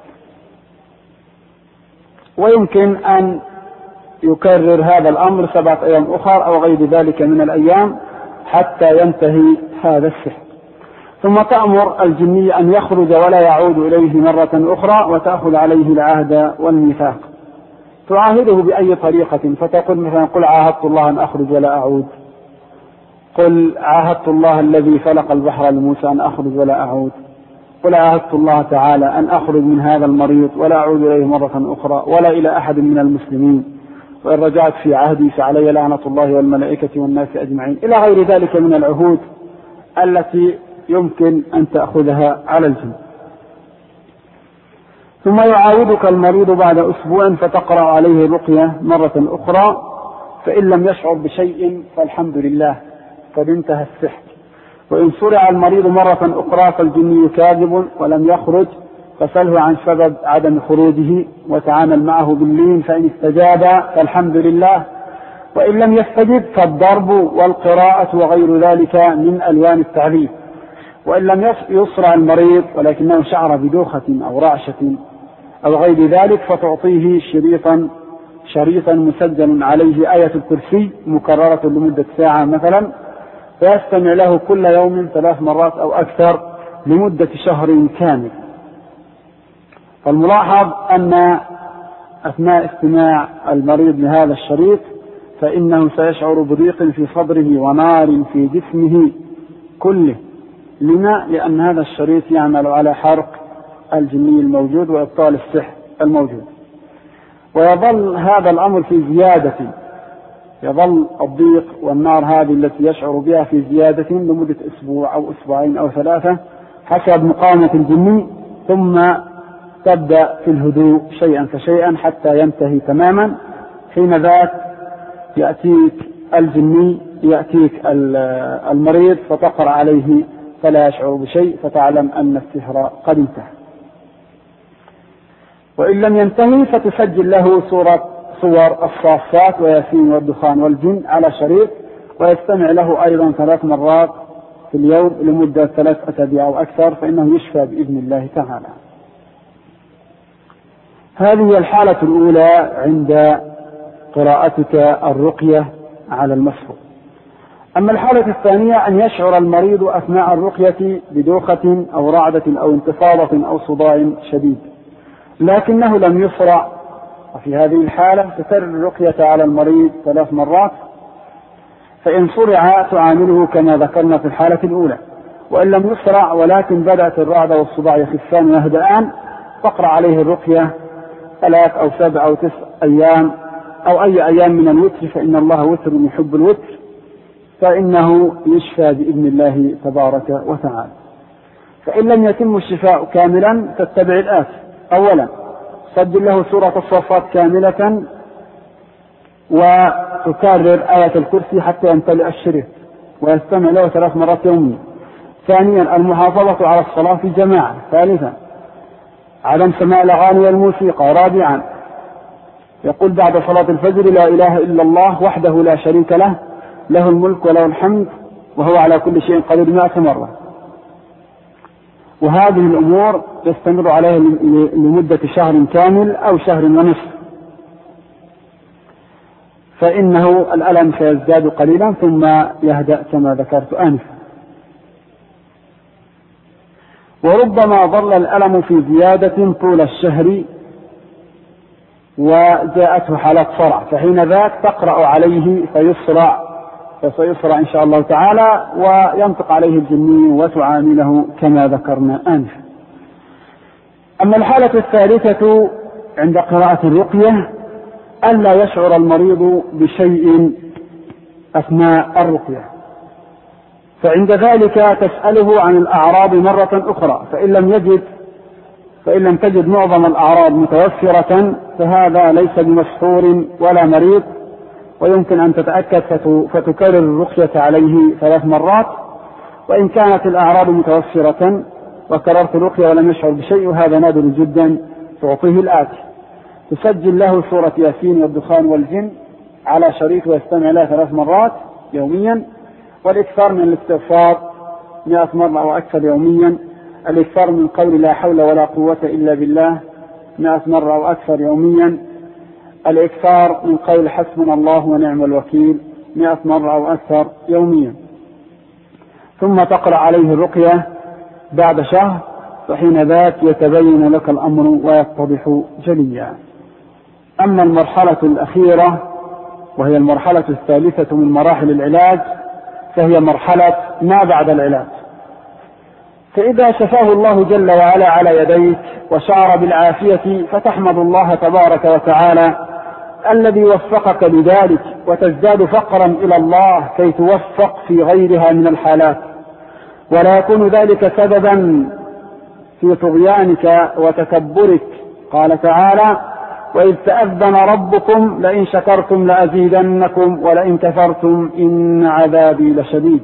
ويمكن أن يكرر هذا الأمر سبعة أيام أخرى أو غير ذلك من الأيام حتى ينتهي هذا السحر. ثم تأمر الجني أن يخرج ولا يعود إليه مرة أخرى وتأخذ عليه العهد والميثاق. تعاهده بأي طريقة، فتقول مثلا قل عاهدت الله أن أخرج ولا أعود، قل عاهدت الله الذي فلق البحر لموسى أن أخرج ولا أعود، قل عاهدت الله تعالى أن أخرج من هذا المريض ولا أعود إليه مرة أخرى ولا إلى أحد من المسلمين، وإن رجعت في عهدي فعلي لعنة الله والملائكة والناس أجمعين، إلى غير ذلك من العهود التي يمكن أن تأخذها على الجن. ثم يعاودك المريض بعد أسبوع فتقرأ عليه الرقية مرة أخرى، فإن لم يشعر بشيء فالحمد لله قد انتهى السحر. وإن صرع المريض مرة أخرى فالجني كاذب ولم يخرج، فسأله عن سبب عدم خروجه وتعامل معه باللين، فإن استجاب فالحمد لله، وإن لم يستجب فالضرب والقراءة وغير ذلك من ألوان التعذيب. وإن لم يصرع المريض ولكنه شعر بدوخة أو رعشة أو غير ذلك فتعطيه شريطا شريطا مسجل عليه آية الكرسي مكررة لمدة ساعة مثلا، فيستمع له كل يوم ثلاث مرات أو أكثر لمدة شهر كامل. فالملاحظ أن أثناء استماع المريض لهذا الشريط فإنه سيشعر بضيق في صدره ونار في جسمه كله. لما؟ لأن هذا الشريط يعمل على حرق الجني الموجود وإبطال السحر الموجود. ويظل هذا الأمر في زيادة، يظل الضيق والنار هذه التي يشعر بها في زيادة لمدة أسبوع أو أسبوعين أو ثلاثة حسب مقاومة الجني، ثم تبدأ في الهدوء شيئا فشيئا حتى ينتهي تماما. حين ذاك يأتيك الجني يأتيك المريض فتقرأ عليه فلا يشعر بشيء، فتعلم أن السحر قد انتهى. وإن لم ينتهي فتسجل له صورة صور الصافات وياسين والدخان والجن على شريط، ويستمع له أيضا ثلاث مرات في اليوم لمدة ثلاث أسابيع أو أكثر، فإنه يشفى بإذن الله تعالى. هذه هي الحالة الأولى عند قراءتك الرقية على المسحور. أما الحالة الثانية أن يشعر المريض أثناء الرقية بدوخة أو رعدة أو انتفاضة أو صداع شديد لكنه لم يسرع، وفي هذه الحالة تكرر الرقية على المريض ثلاث مرات، فإن سرع تعامله كما ذكرنا في الحالة الأولى، وإن لم يسرع ولكن بدأت الرعدة والصداع يخفان ويهدأان تقرأ عليه الرقية ثلاث أو سبع أو تسع أيام أو أي أيام من الوتر، فإن الله وتر يحب الوتر، فإنه يشفى بإذن الله تبارك وتعالى. فإن لم يتم الشفاء كاملا تتبع الآتي: أولا سجل له سورة الصفات كاملة وتكرر آية الكرسي حتى يمتلئ الشريط ويستمع له ثلاث مرات يوميا. ثانيا المحافظة على الصلاة في جماعة. ثالثا عدم سماع الأغاني والموسيقى. رابعا يقول بعد صلاة الفجر: لا إله إلا الله وحده لا شريك له، له الملك وله الحمد وهو على كل شيء قدير مئة مرة. وهذه الأمور يستمر عليها لمدة شهر كامل أو شهر ونصف، فإنه الألم سيزداد قليلا ثم يهدأ كما ذكرت آنفا. وربما ظل الألم في زيادة طول الشهر وجاءته حالات صرع، فحين ذاك تقرأ عليه فيصرع فسيصرع إن شاء الله تعالى وينطق عليه الجني وتعامله كما ذكرنا آنفا. أما الحالة الثالثة عند قراءة الرقية ألا يشعر المريض بشيء أثناء الرقية، فعند ذلك تسأله عن الأعراض مرة أخرى، فإن لم يجد فإن لم تجد معظم الأعراض متوفرة فهذا ليس بمسحور ولا مريض، ويمكن أن تتأكد فتكرر الرقية عليه ثلاث مرات. وإن كانت الأعراض متوفرة وكررت الرقية ولم يشعر بشيء وهذا نادر جدا تعطيه الآتي: تسجل له سورة ياسين والدخان والجن على شريط ويستمع لها ثلاث مرات يوميا، والإكثار من الاستغفار مئة مرة أو أكثر يوميا، الإكثار من قول لا حول ولا قوة إلا بالله مئة مرة أو أكثر يوميا، الإكثار من قول حسبنا الله ونعم الوكيل مئة مرة أو أكثر يوميا. ثم تقرأ عليه الرقية بعد شهر، فحين ذاك يتبين لك الأمر ويتضح جليا. أما المرحلة الأخيرة وهي المرحلة الثالثة من مراحل العلاج فهي مرحلة ما بعد العلاج. فإذا شفاه الله جل وعلا على يديك وشعر بالعافية فتحمد الله تبارك وتعالى الذي وفقك لذلك، وتزداد فقرا إلى الله كي توفق في غيرها من الحالات، ولا يكون ذلك سببا في طغيانك وتكبرك. قال تعالى: وإذ تأذن ربكم لئن شكرتم لأزيدنكم ولئن كفرتم إن عذابي لشديد.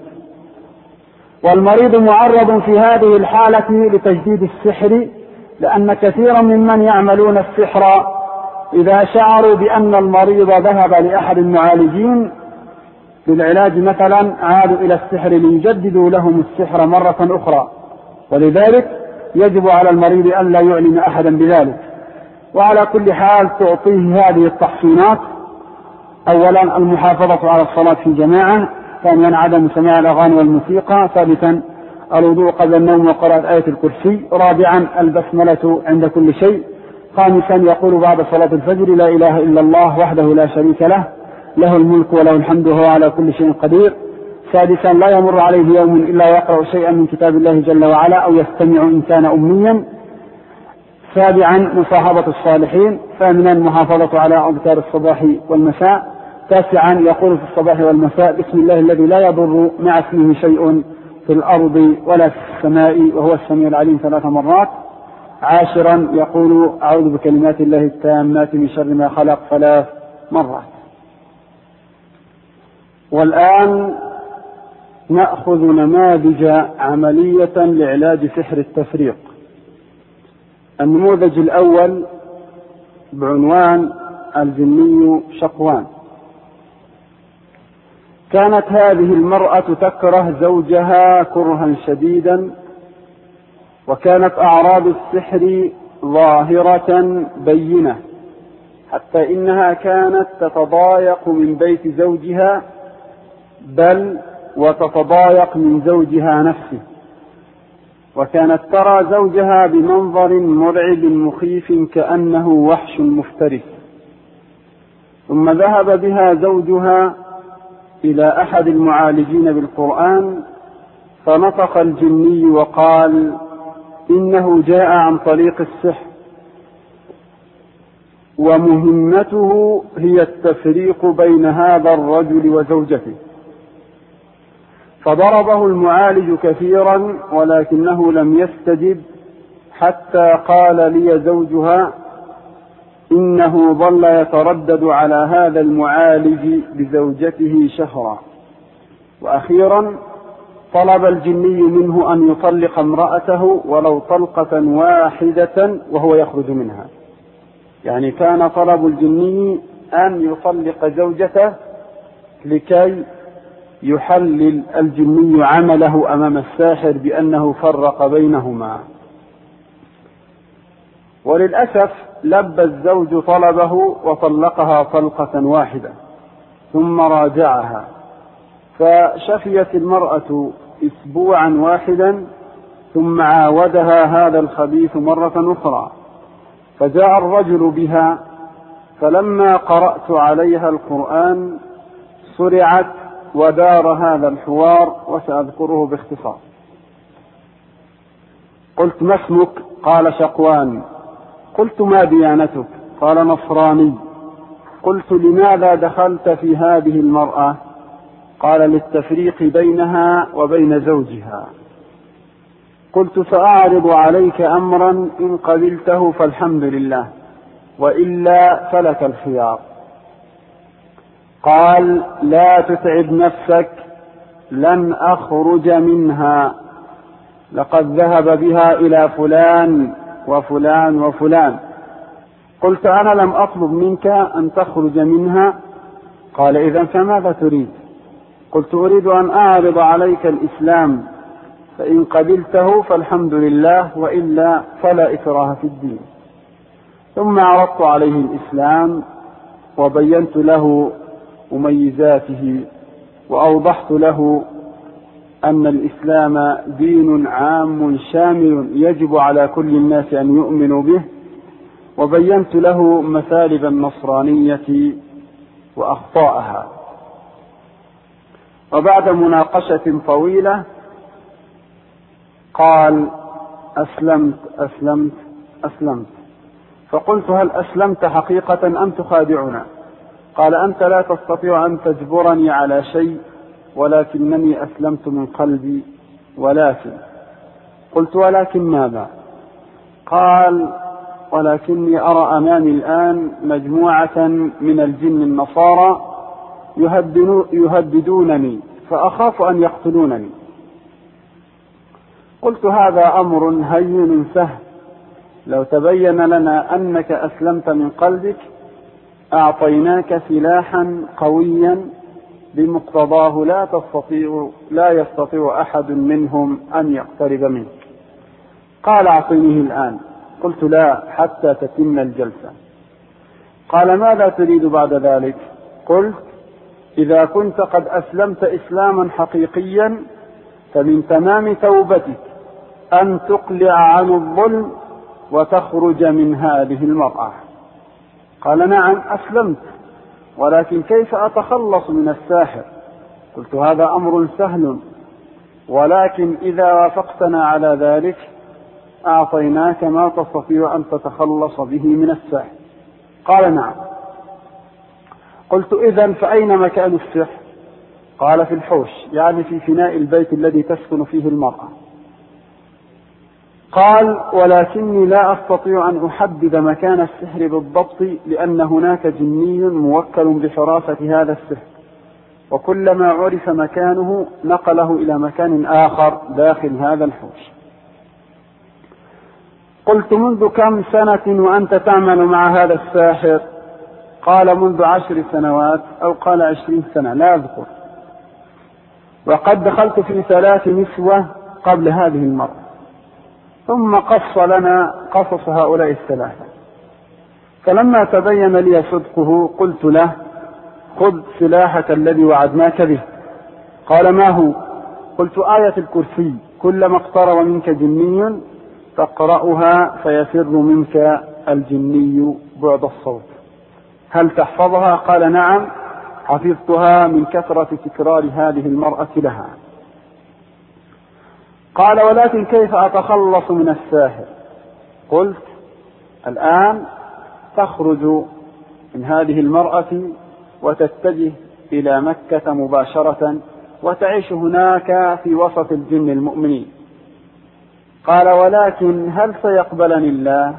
والمريض معرض في هذه الحالة لتجديد السحر، لأن كثيرا ممن يعملون السحر إذا شعروا بأن المريض ذهب لأحد المعالجين للعلاج مثلا عادوا إلى السحر ليجددوا لهم السحر مرة أخرى، ولذلك يجب على المريض أن لا يعلم أحدا بذلك. وعلى كل حال تعطيه هذه التحصينات: أولا المحافظة على الصلاة في جماعة، ثانيا عدم سماع الأغاني والموسيقى، ثالثا الوضوء قبل النوم وقراءة آية الكرسي، رابعا البسملة عند كل شيء، خامسا يقول بعد صلاة الفجر: لا إله إلا الله وحده لا شريك له، له الملك وله الحمد وهو على كل شيء قدير، سادسا لا يمر عليه يوم إلا يقرأ شيئا من كتاب الله جل وعلا أو يستمع إن كان أميا، سابعا مصاحبة الصالحين، ثامنا المحافظة على أذكار الصباح والمساء، تاسعا يقول في الصباح والمساء: بسم الله الذي لا يضر مع اسمه شيء في الأرض ولا في السماء وهو السميع العليم ثلاث مرات، عاشرا يقول: أعوذ بكلمات الله التامات من شر ما خلق ثلاث مرات. والآن نأخذ نماذج عملية لعلاج سحر التفريق. النموذج الأول بعنوان الجني شقوان. كانت هذه المرأة تكره زوجها كرها شديدا، وكانت أعراض السحر ظاهرة بينة، حتى إنها كانت تتضايق من بيت زوجها، بل وتتضايق من زوجها نفسه، وكانت ترى زوجها بمنظر مرعب مخيف كأنه وحش مفترس. ثم ذهب بها زوجها إلى أحد المعالجين بالقرآن، فنطق الجني وقال إنه جاء عن طريق السحر، ومهمته هي التفريق بين هذا الرجل وزوجته. فضربه المعالج كثيرا ولكنه لم يستجب، حتى قال لي زوجها إنه ظل يتردد على هذا المعالج بزوجته شهرا، وأخيرا طلب الجني منه أن يطلق امرأته ولو طلقة واحدة وهو يخرج منها. يعني كان طلب الجني أن يطلق زوجته لكي يحلل الجني عمله أمام الساحر بأنه فرق بينهما. وللأسف لبى الزوج طلبه وطلقها طلقة واحدة، ثم راجعها، فشفيت المرأة أسبوعا واحدا، ثم عاودها هذا الخبيث مرة أخرى. فجاء الرجل بها، فلما قرأت عليها القرآن صرعت ودار هذا الحوار، وسأذكره باختصار. قلت ما اسمك؟ قال شقوان. قلت ما ديانتك؟ قال نصراني. قلت لماذا دخلت في هذه المرأة؟ قال للتفريق بينها وبين زوجها. قلت سأعرض عليك أمرا، إن قبلته فالحمد لله، وإلا فلك الخيار. قال لا تتعب نفسك، لن أخرج منها، لقد ذهب بها إلى فلان وفلان وفلان. قلت أنا لم أطلب منك أن تخرج منها. قال إذن فماذا تريد؟ قلت أريد أن أعرض عليك الإسلام، فإن قبلته فالحمد لله، وإلا فلا إكراه في الدين. ثم عرضت عليه الإسلام وبينت له مميزاته، وأوضحت له أن الإسلام دين عام شامل يجب على كل الناس أن يؤمنوا به، وبينت له مثالب النصرانية وأخطاءها. وبعد مناقشة طويلة قال أسلمت أسلمت أسلمت. فقلت هل أسلمت حقيقة أم تخادعنا؟ قال أنت لا تستطيع أن تجبرني على شيء، ولكنني أسلمت من قلبي. ولكن قلت ولكن ماذا؟ قال ولكني أرى أمامي الآن مجموعة من الجن النصارى يهددونني، فأخاف أن يقتلونني. قلت هذا أمر هين سهل، لو تبين لنا أنك أسلمت من قلبك أعطيناك سلاحا قويا بمقتضاه لا تستطيع لا يستطيع أحد منهم أن يقترب منك. قال أعطينيه الآن. قلت لا، حتى تتم الجلسة. قال ماذا تريد بعد ذلك؟ قلت إذا كنت قد أسلمت إسلاما حقيقيا فمن تمام توبتك أن تقلع عن الظلم وتخرج من هذه المرأة. قال نعم أسلمت، ولكن كيف أتخلص من الساحر؟ قلت هذا أمر سهل، ولكن إذا وافقتنا على ذلك أعطيناك ما تستطيع أن تتخلص به من السحر. قال نعم. قلت إذن فأين مكان السحر؟ قال في الحوش، يعني في فناء البيت الذي تسكن فيه المرأة. قال ولكني لا أستطيع أن أحدد مكان السحر بالضبط، لأن هناك جني موكل بحراسة هذا السحر، وكلما عرف مكانه نقله إلى مكان آخر داخل هذا الحوش. قلت منذ كم سنة وأنت تعمل مع هذا الساحر؟ قال منذ عشر سنوات أو قال عشرين سنة، لا أذكر. وقد دخلت في ثلاث نسوة قبل هذه المرة. ثم قص لنا قصص هؤلاء الثلاثة. فلما تبين لي صدقه قلت له: خذ سلاحك الذي وعدناك به. قال: ما هو؟ قلت: آية الكرسي، كلما اقترب منك جني تقرأها فيفر منك الجني بعد الصوت. هل تحفظها؟ قال: نعم، حفظتها من كثرة تكرار هذه المرأة لها. قال: ولكن كيف أتخلص من الساحر؟ قلت: الآن تخرج من هذه المرأة وتتجه إلى مكة مباشرة وتعيش هناك في وسط الجن المؤمنين. قال: ولكن هل سيقبلني الله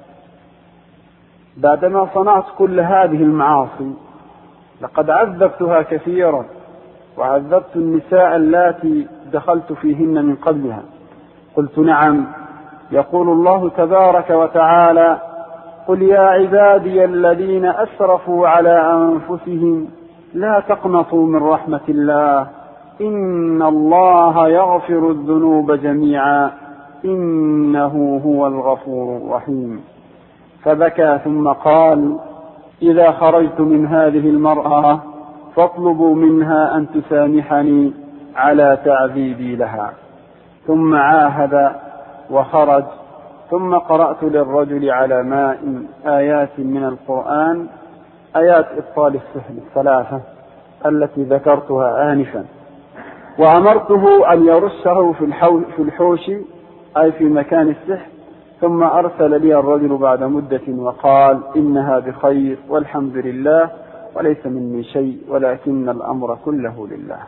بعدما صنعت كل هذه المعاصي؟ لقد عذبتها كثيرا، وعذبت النساء اللاتي دخلت فيهن من قبلها. قلت: نعم، يقول الله تبارك وتعالى: قل يا عبادي الذين أسرفوا على أنفسهم لا تقنطوا من رحمة الله إن الله يغفر الذنوب جميعا إنه هو الغفور الرحيم. فبكى ثم قال: إذا خرجت من هذه المرأة فاطلبوا منها أن تسامحني على تعذيبي لها. ثم عاهد وخرج. ثم قرأت للرجل على ماء آيات من القرآن، آيات إبطال السحر الثلاثة التي ذكرتها آنفا، وأمرته أن يرشه في الحوش أي في مكان السحر. ثم أرسل لي الرجل بعد مدة وقال: إنها بخير والحمد لله وليس مني شيء ولكن الأمر كله لله.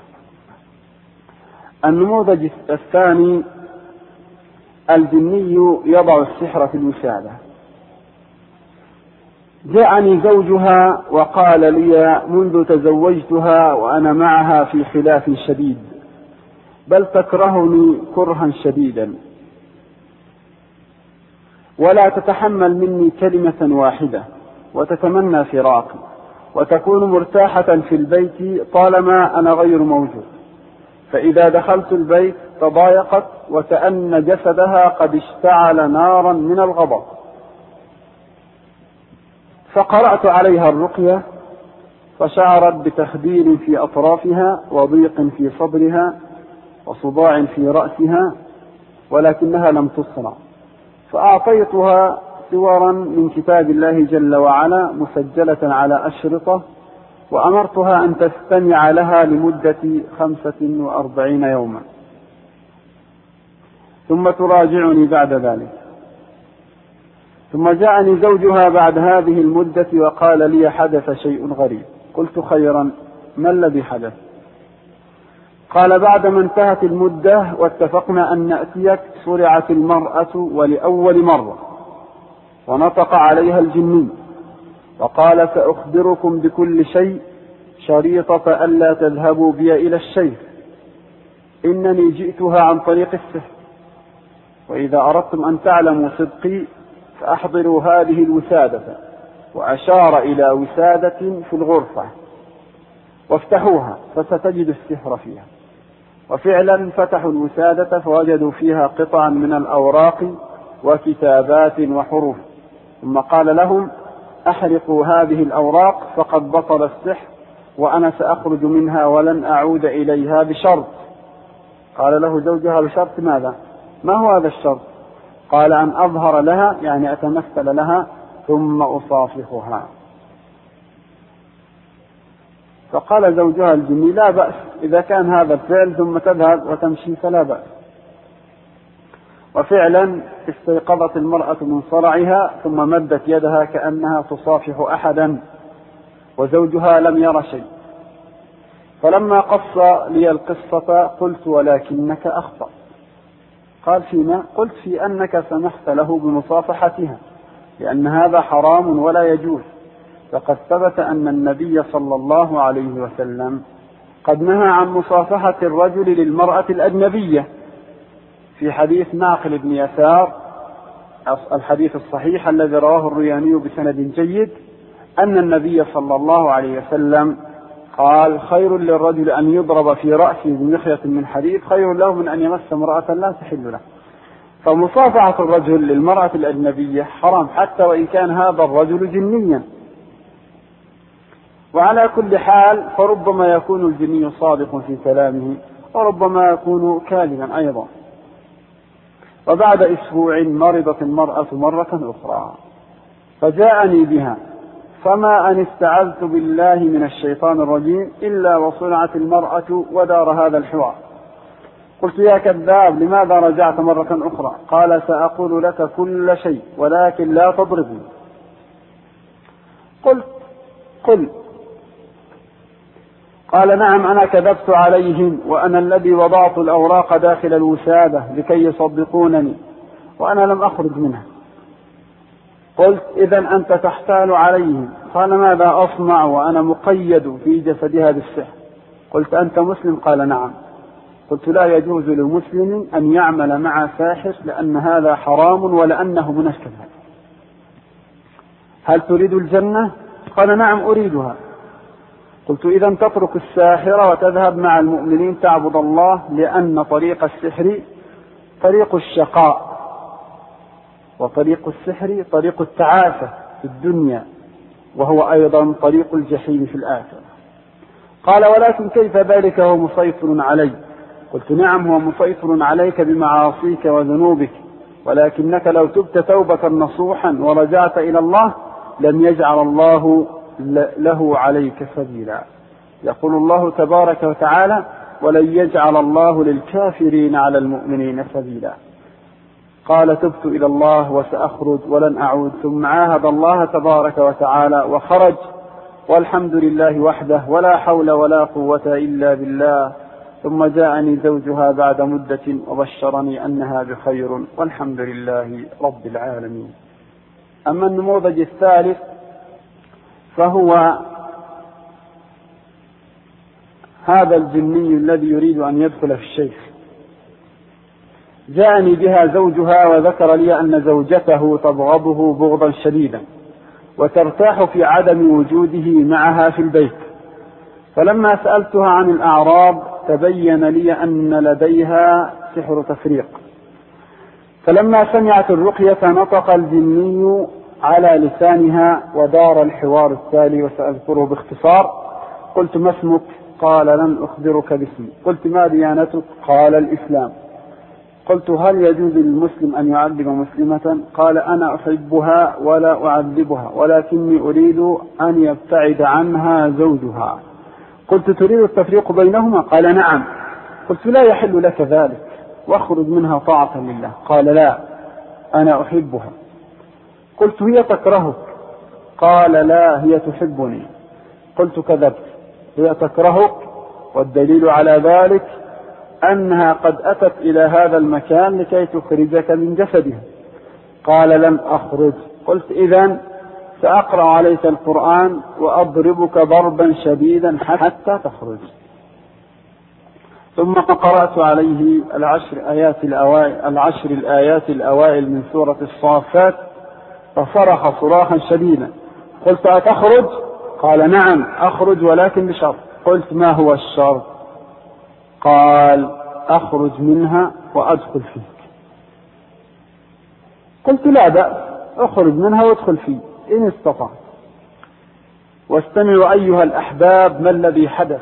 النموذج الثاني: الجني يضع السحر في الوسادة. جاءني زوجها وقال لي منذ تزوجتها وأنا معها في خلاف شديد، بل تكرهني كرها شديدا ولا تتحمل مني كلمة واحدة وتتمنى فراقي، وتكون مرتاحة في البيت طالما أنا غير موجود، فإذا دخلت البيت تضايقت وكأن جسدها قد اشتعل نارا من الغضب. فقرأت عليها الرقية فشعرت بتخدير في أطرافها وضيق في صدرها وصداع في رأسها، ولكنها لم تصنع. فأعطيتها صورا من كتاب الله جل وعلا مسجلة على أشرطة، وأمرتها أن تستمع لها لمدة خمسة وأربعين يوما ثم تراجعني بعد ذلك. ثم جاءني زوجها بعد هذه المدة وقال لي: حدث شيء غريب. قلت: خيرا، ما الذي حدث؟ قال: بعدما انتهت المدة واتفقنا أن نأتيك صرعت المرأة ولأول مرة ونطق عليها الجني وقال: سأخبركم بكل شيء شريطة ألا تذهبوا بي إلى الشيخ، إنني جئتها عن طريق السحر، وإذا أردتم أن تعلموا صدقي فأحضروا هذه الوسادة، وأشار إلى وسادة في الغرفة، وافتحوها فستجد السحر فيها. وفعلا فتحوا الوسادة فوجدوا فيها قطعا من الأوراق وكتابات وحروف، ثم قال لهم: أحرقوا هذه الأوراق فقد بطل السحر، وأنا سأخرج منها ولن أعود إليها بشرط. قال له زوجها: بشرط ماذا؟ ما هو هذا الشرط؟ قال: أن أظهر لها، يعني أتمثل لها ثم أصافحها. فقال زوجها الجني: لا بأس، إذا كان هذا الفعل ثم تذهب وتمشي فلا بأس. وفعلا استيقظت المرأة من صرعها ثم مدت يدها كأنها تصافح أحدا، وزوجها لم ير شيء. فلما قص لي القصة قلت: ولكنك أخطأ. قال: فيما؟ قلت: في أنك سمحت له بمصافحتها، لأن هذا حرام ولا يجوز، فقد ثبت أن النبي صلى الله عليه وسلم قد نهى عن مصافحة الرجل للمرأة الأجنبية في حديث معقل بن يسار، الحديث الصحيح الذي رواه الرياني بسند جيد، أن النبي صلى الله عليه وسلم قال: خير للرجل أن يضرب في رأسه بمخيط من حديد خير له من أن يمس امرأة لا تحل له. فمصافحة الرجل للمرأة الأجنبية حرام حتى وإن كان هذا الرجل جنيا. وعلى كل حال فربما يكون الجني صادق في كلامه وربما يكون كاذبا أيضا. وبعد أسبوع مرضت المرأة مرة أخرى فجاءني بها، فما أن استعذت بالله من الشيطان الرجيم إلا وصنعت المرأة ودار هذا الحوار. قلت يا كذاب لماذا رجعت مرة أخرى؟ قال سأقول لك كل شيء ولكن لا تضربني. قلت قل. قال نعم أنا كذبت عليهم وأنا الذي وضعت الأوراق داخل الوسادة لكي يصدقونني وأنا لم أخرج منها. قلت إذن أنت تحتال عليهم. قال ماذا أصنع وأنا مقيد في جسدها بالسحر؟ قلت أنت مسلم؟ قال نعم. قلت لا يجوز لمسلم أن يعمل مع ساحر لأن هذا حرام ولأنه من الكذاب. هل تريد الجنة؟ قال نعم أريدها. قلت إذن تترك الساحر وتذهب مع المؤمنين تعبد الله، لأن طريق السحر طريق الشقاء وطريق السحر طريق التعاسة في الدنيا وهو أيضا طريق الجحيم في الآخرة. قال ولكن كيف ذلك هو مسيطر علي؟ قلت نعم هو مسيطر عليك بمعاصيك وذنوبك، ولكنك لو تبت توبة نصوحا ورجعت إلى الله لم يجعل الله له عليك سبيلا. يقول الله تبارك وتعالى ولن يجعل الله للكافرين على المؤمنين سبيلا. قال تبت إلى الله وسأخرج ولن أعود، ثم عاهد الله تبارك وتعالى وخرج، والحمد لله وحده ولا حول ولا قوة إلا بالله. ثم جاءني زوجها بعد مدة وبشرني أنها بخير والحمد لله رب العالمين. أما النموذج الثالث فهو هذا الجني الذي يريد أن يدخل في الشيخ. جاءني بها زوجها وذكر لي أن زوجته تبغضه بغضا شديدا وترتاح في عدم وجوده معها في البيت. فلما سألتها عن الأعراض تبين لي أن لديها سحر تفريق. فلما سمعت الرقية نطق الجني على لسانها ودار الحوار التالي وسأذكره باختصار. قلت ما اسمك؟ قال لن أخبرك باسمي. قلت ما ديانتك؟ قال الإسلام. قلت هل يجوز للمسلم أن يعذب مسلمة؟ قال أنا أحبها ولا أعذبها ولكني أريد أن يبتعد عنها زوجها. قلت تريد التفريق بينهما؟ قال نعم. قلت لا يحل لك ذلك واخرج منها طاعة لله. قال لا أنا أحبها. قلت هي تكرهك؟ قال لا هي تحبني. قلت كذبت، هي تكرهك والدليل على ذلك أنها قد أتت إلى هذا المكان لكي تخرجك من جسدها. قال لن أخرج. قلت إذن سأقرأ عليك القرآن وأضربك ضربا شديدا حتى تخرج. ثم قرأت عليه العشر آيات الأوائل العشر الآيات الأوائل من سورة الصافات فصرخ صراخا شديدا. قلت أتخرج؟ قال نعم أخرج ولكن بشرط. قلت ما هو الشرط؟ قال أخرج منها وأدخل فيك. قلت لا بأس أخرج منها وادخل فيه إن استطعت. واستمعوا أيها الأحباب ما الذي حدث.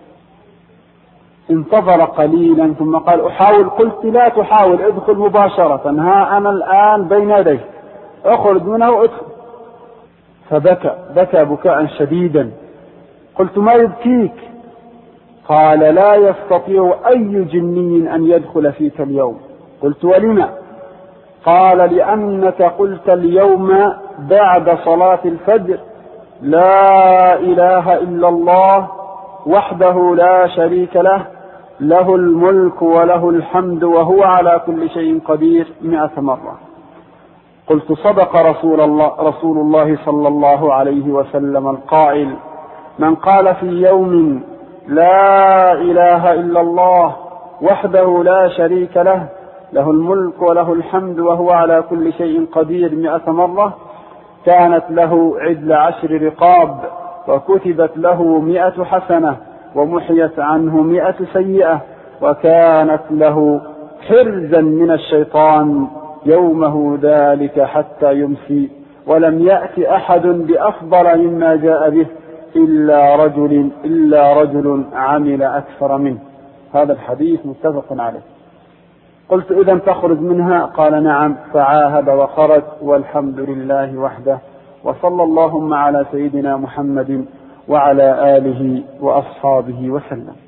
انتظر قليلا ثم قال أحاول. قلت لا تحاول ادخل مباشرة، ها أنا الآن بين يديك، أخرج منها وادخل. فبكى بكى بكاء شديدا. قلت ما يبكيك؟ قال لا يستطيع أي جني أن يدخل فيك اليوم. قلت ولما؟ قال لأنك قلت اليوم بعد صلاة الفجر لا إله إلا الله وحده لا شريك له له الملك وله الحمد وهو على كل شيء قدير مئة مرة. قلت صدق رسول الله, رسول الله صلى الله عليه وسلم القائل من قال في يوم لا إله إلا الله وحده لا شريك له له الملك وله الحمد وهو على كل شيء قدير مئة مرة كانت له عدل عشر رقاب وكتبت له مئة حسنة ومحيت عنه مئة سيئة وكانت له حرزا من الشيطان يومه ذلك حتى يمسي، ولم يأت أحد بأفضل مما جاء به إلا رجل إلا رجل عمل أكثر منه. هذا الحديث متفق عليه. قلت إذا تخرج منها؟ قال نعم. فعاهد وخرج، والحمد لله وحده، وصلى اللهم على سيدنا محمد وعلى آله وأصحابه وسلم.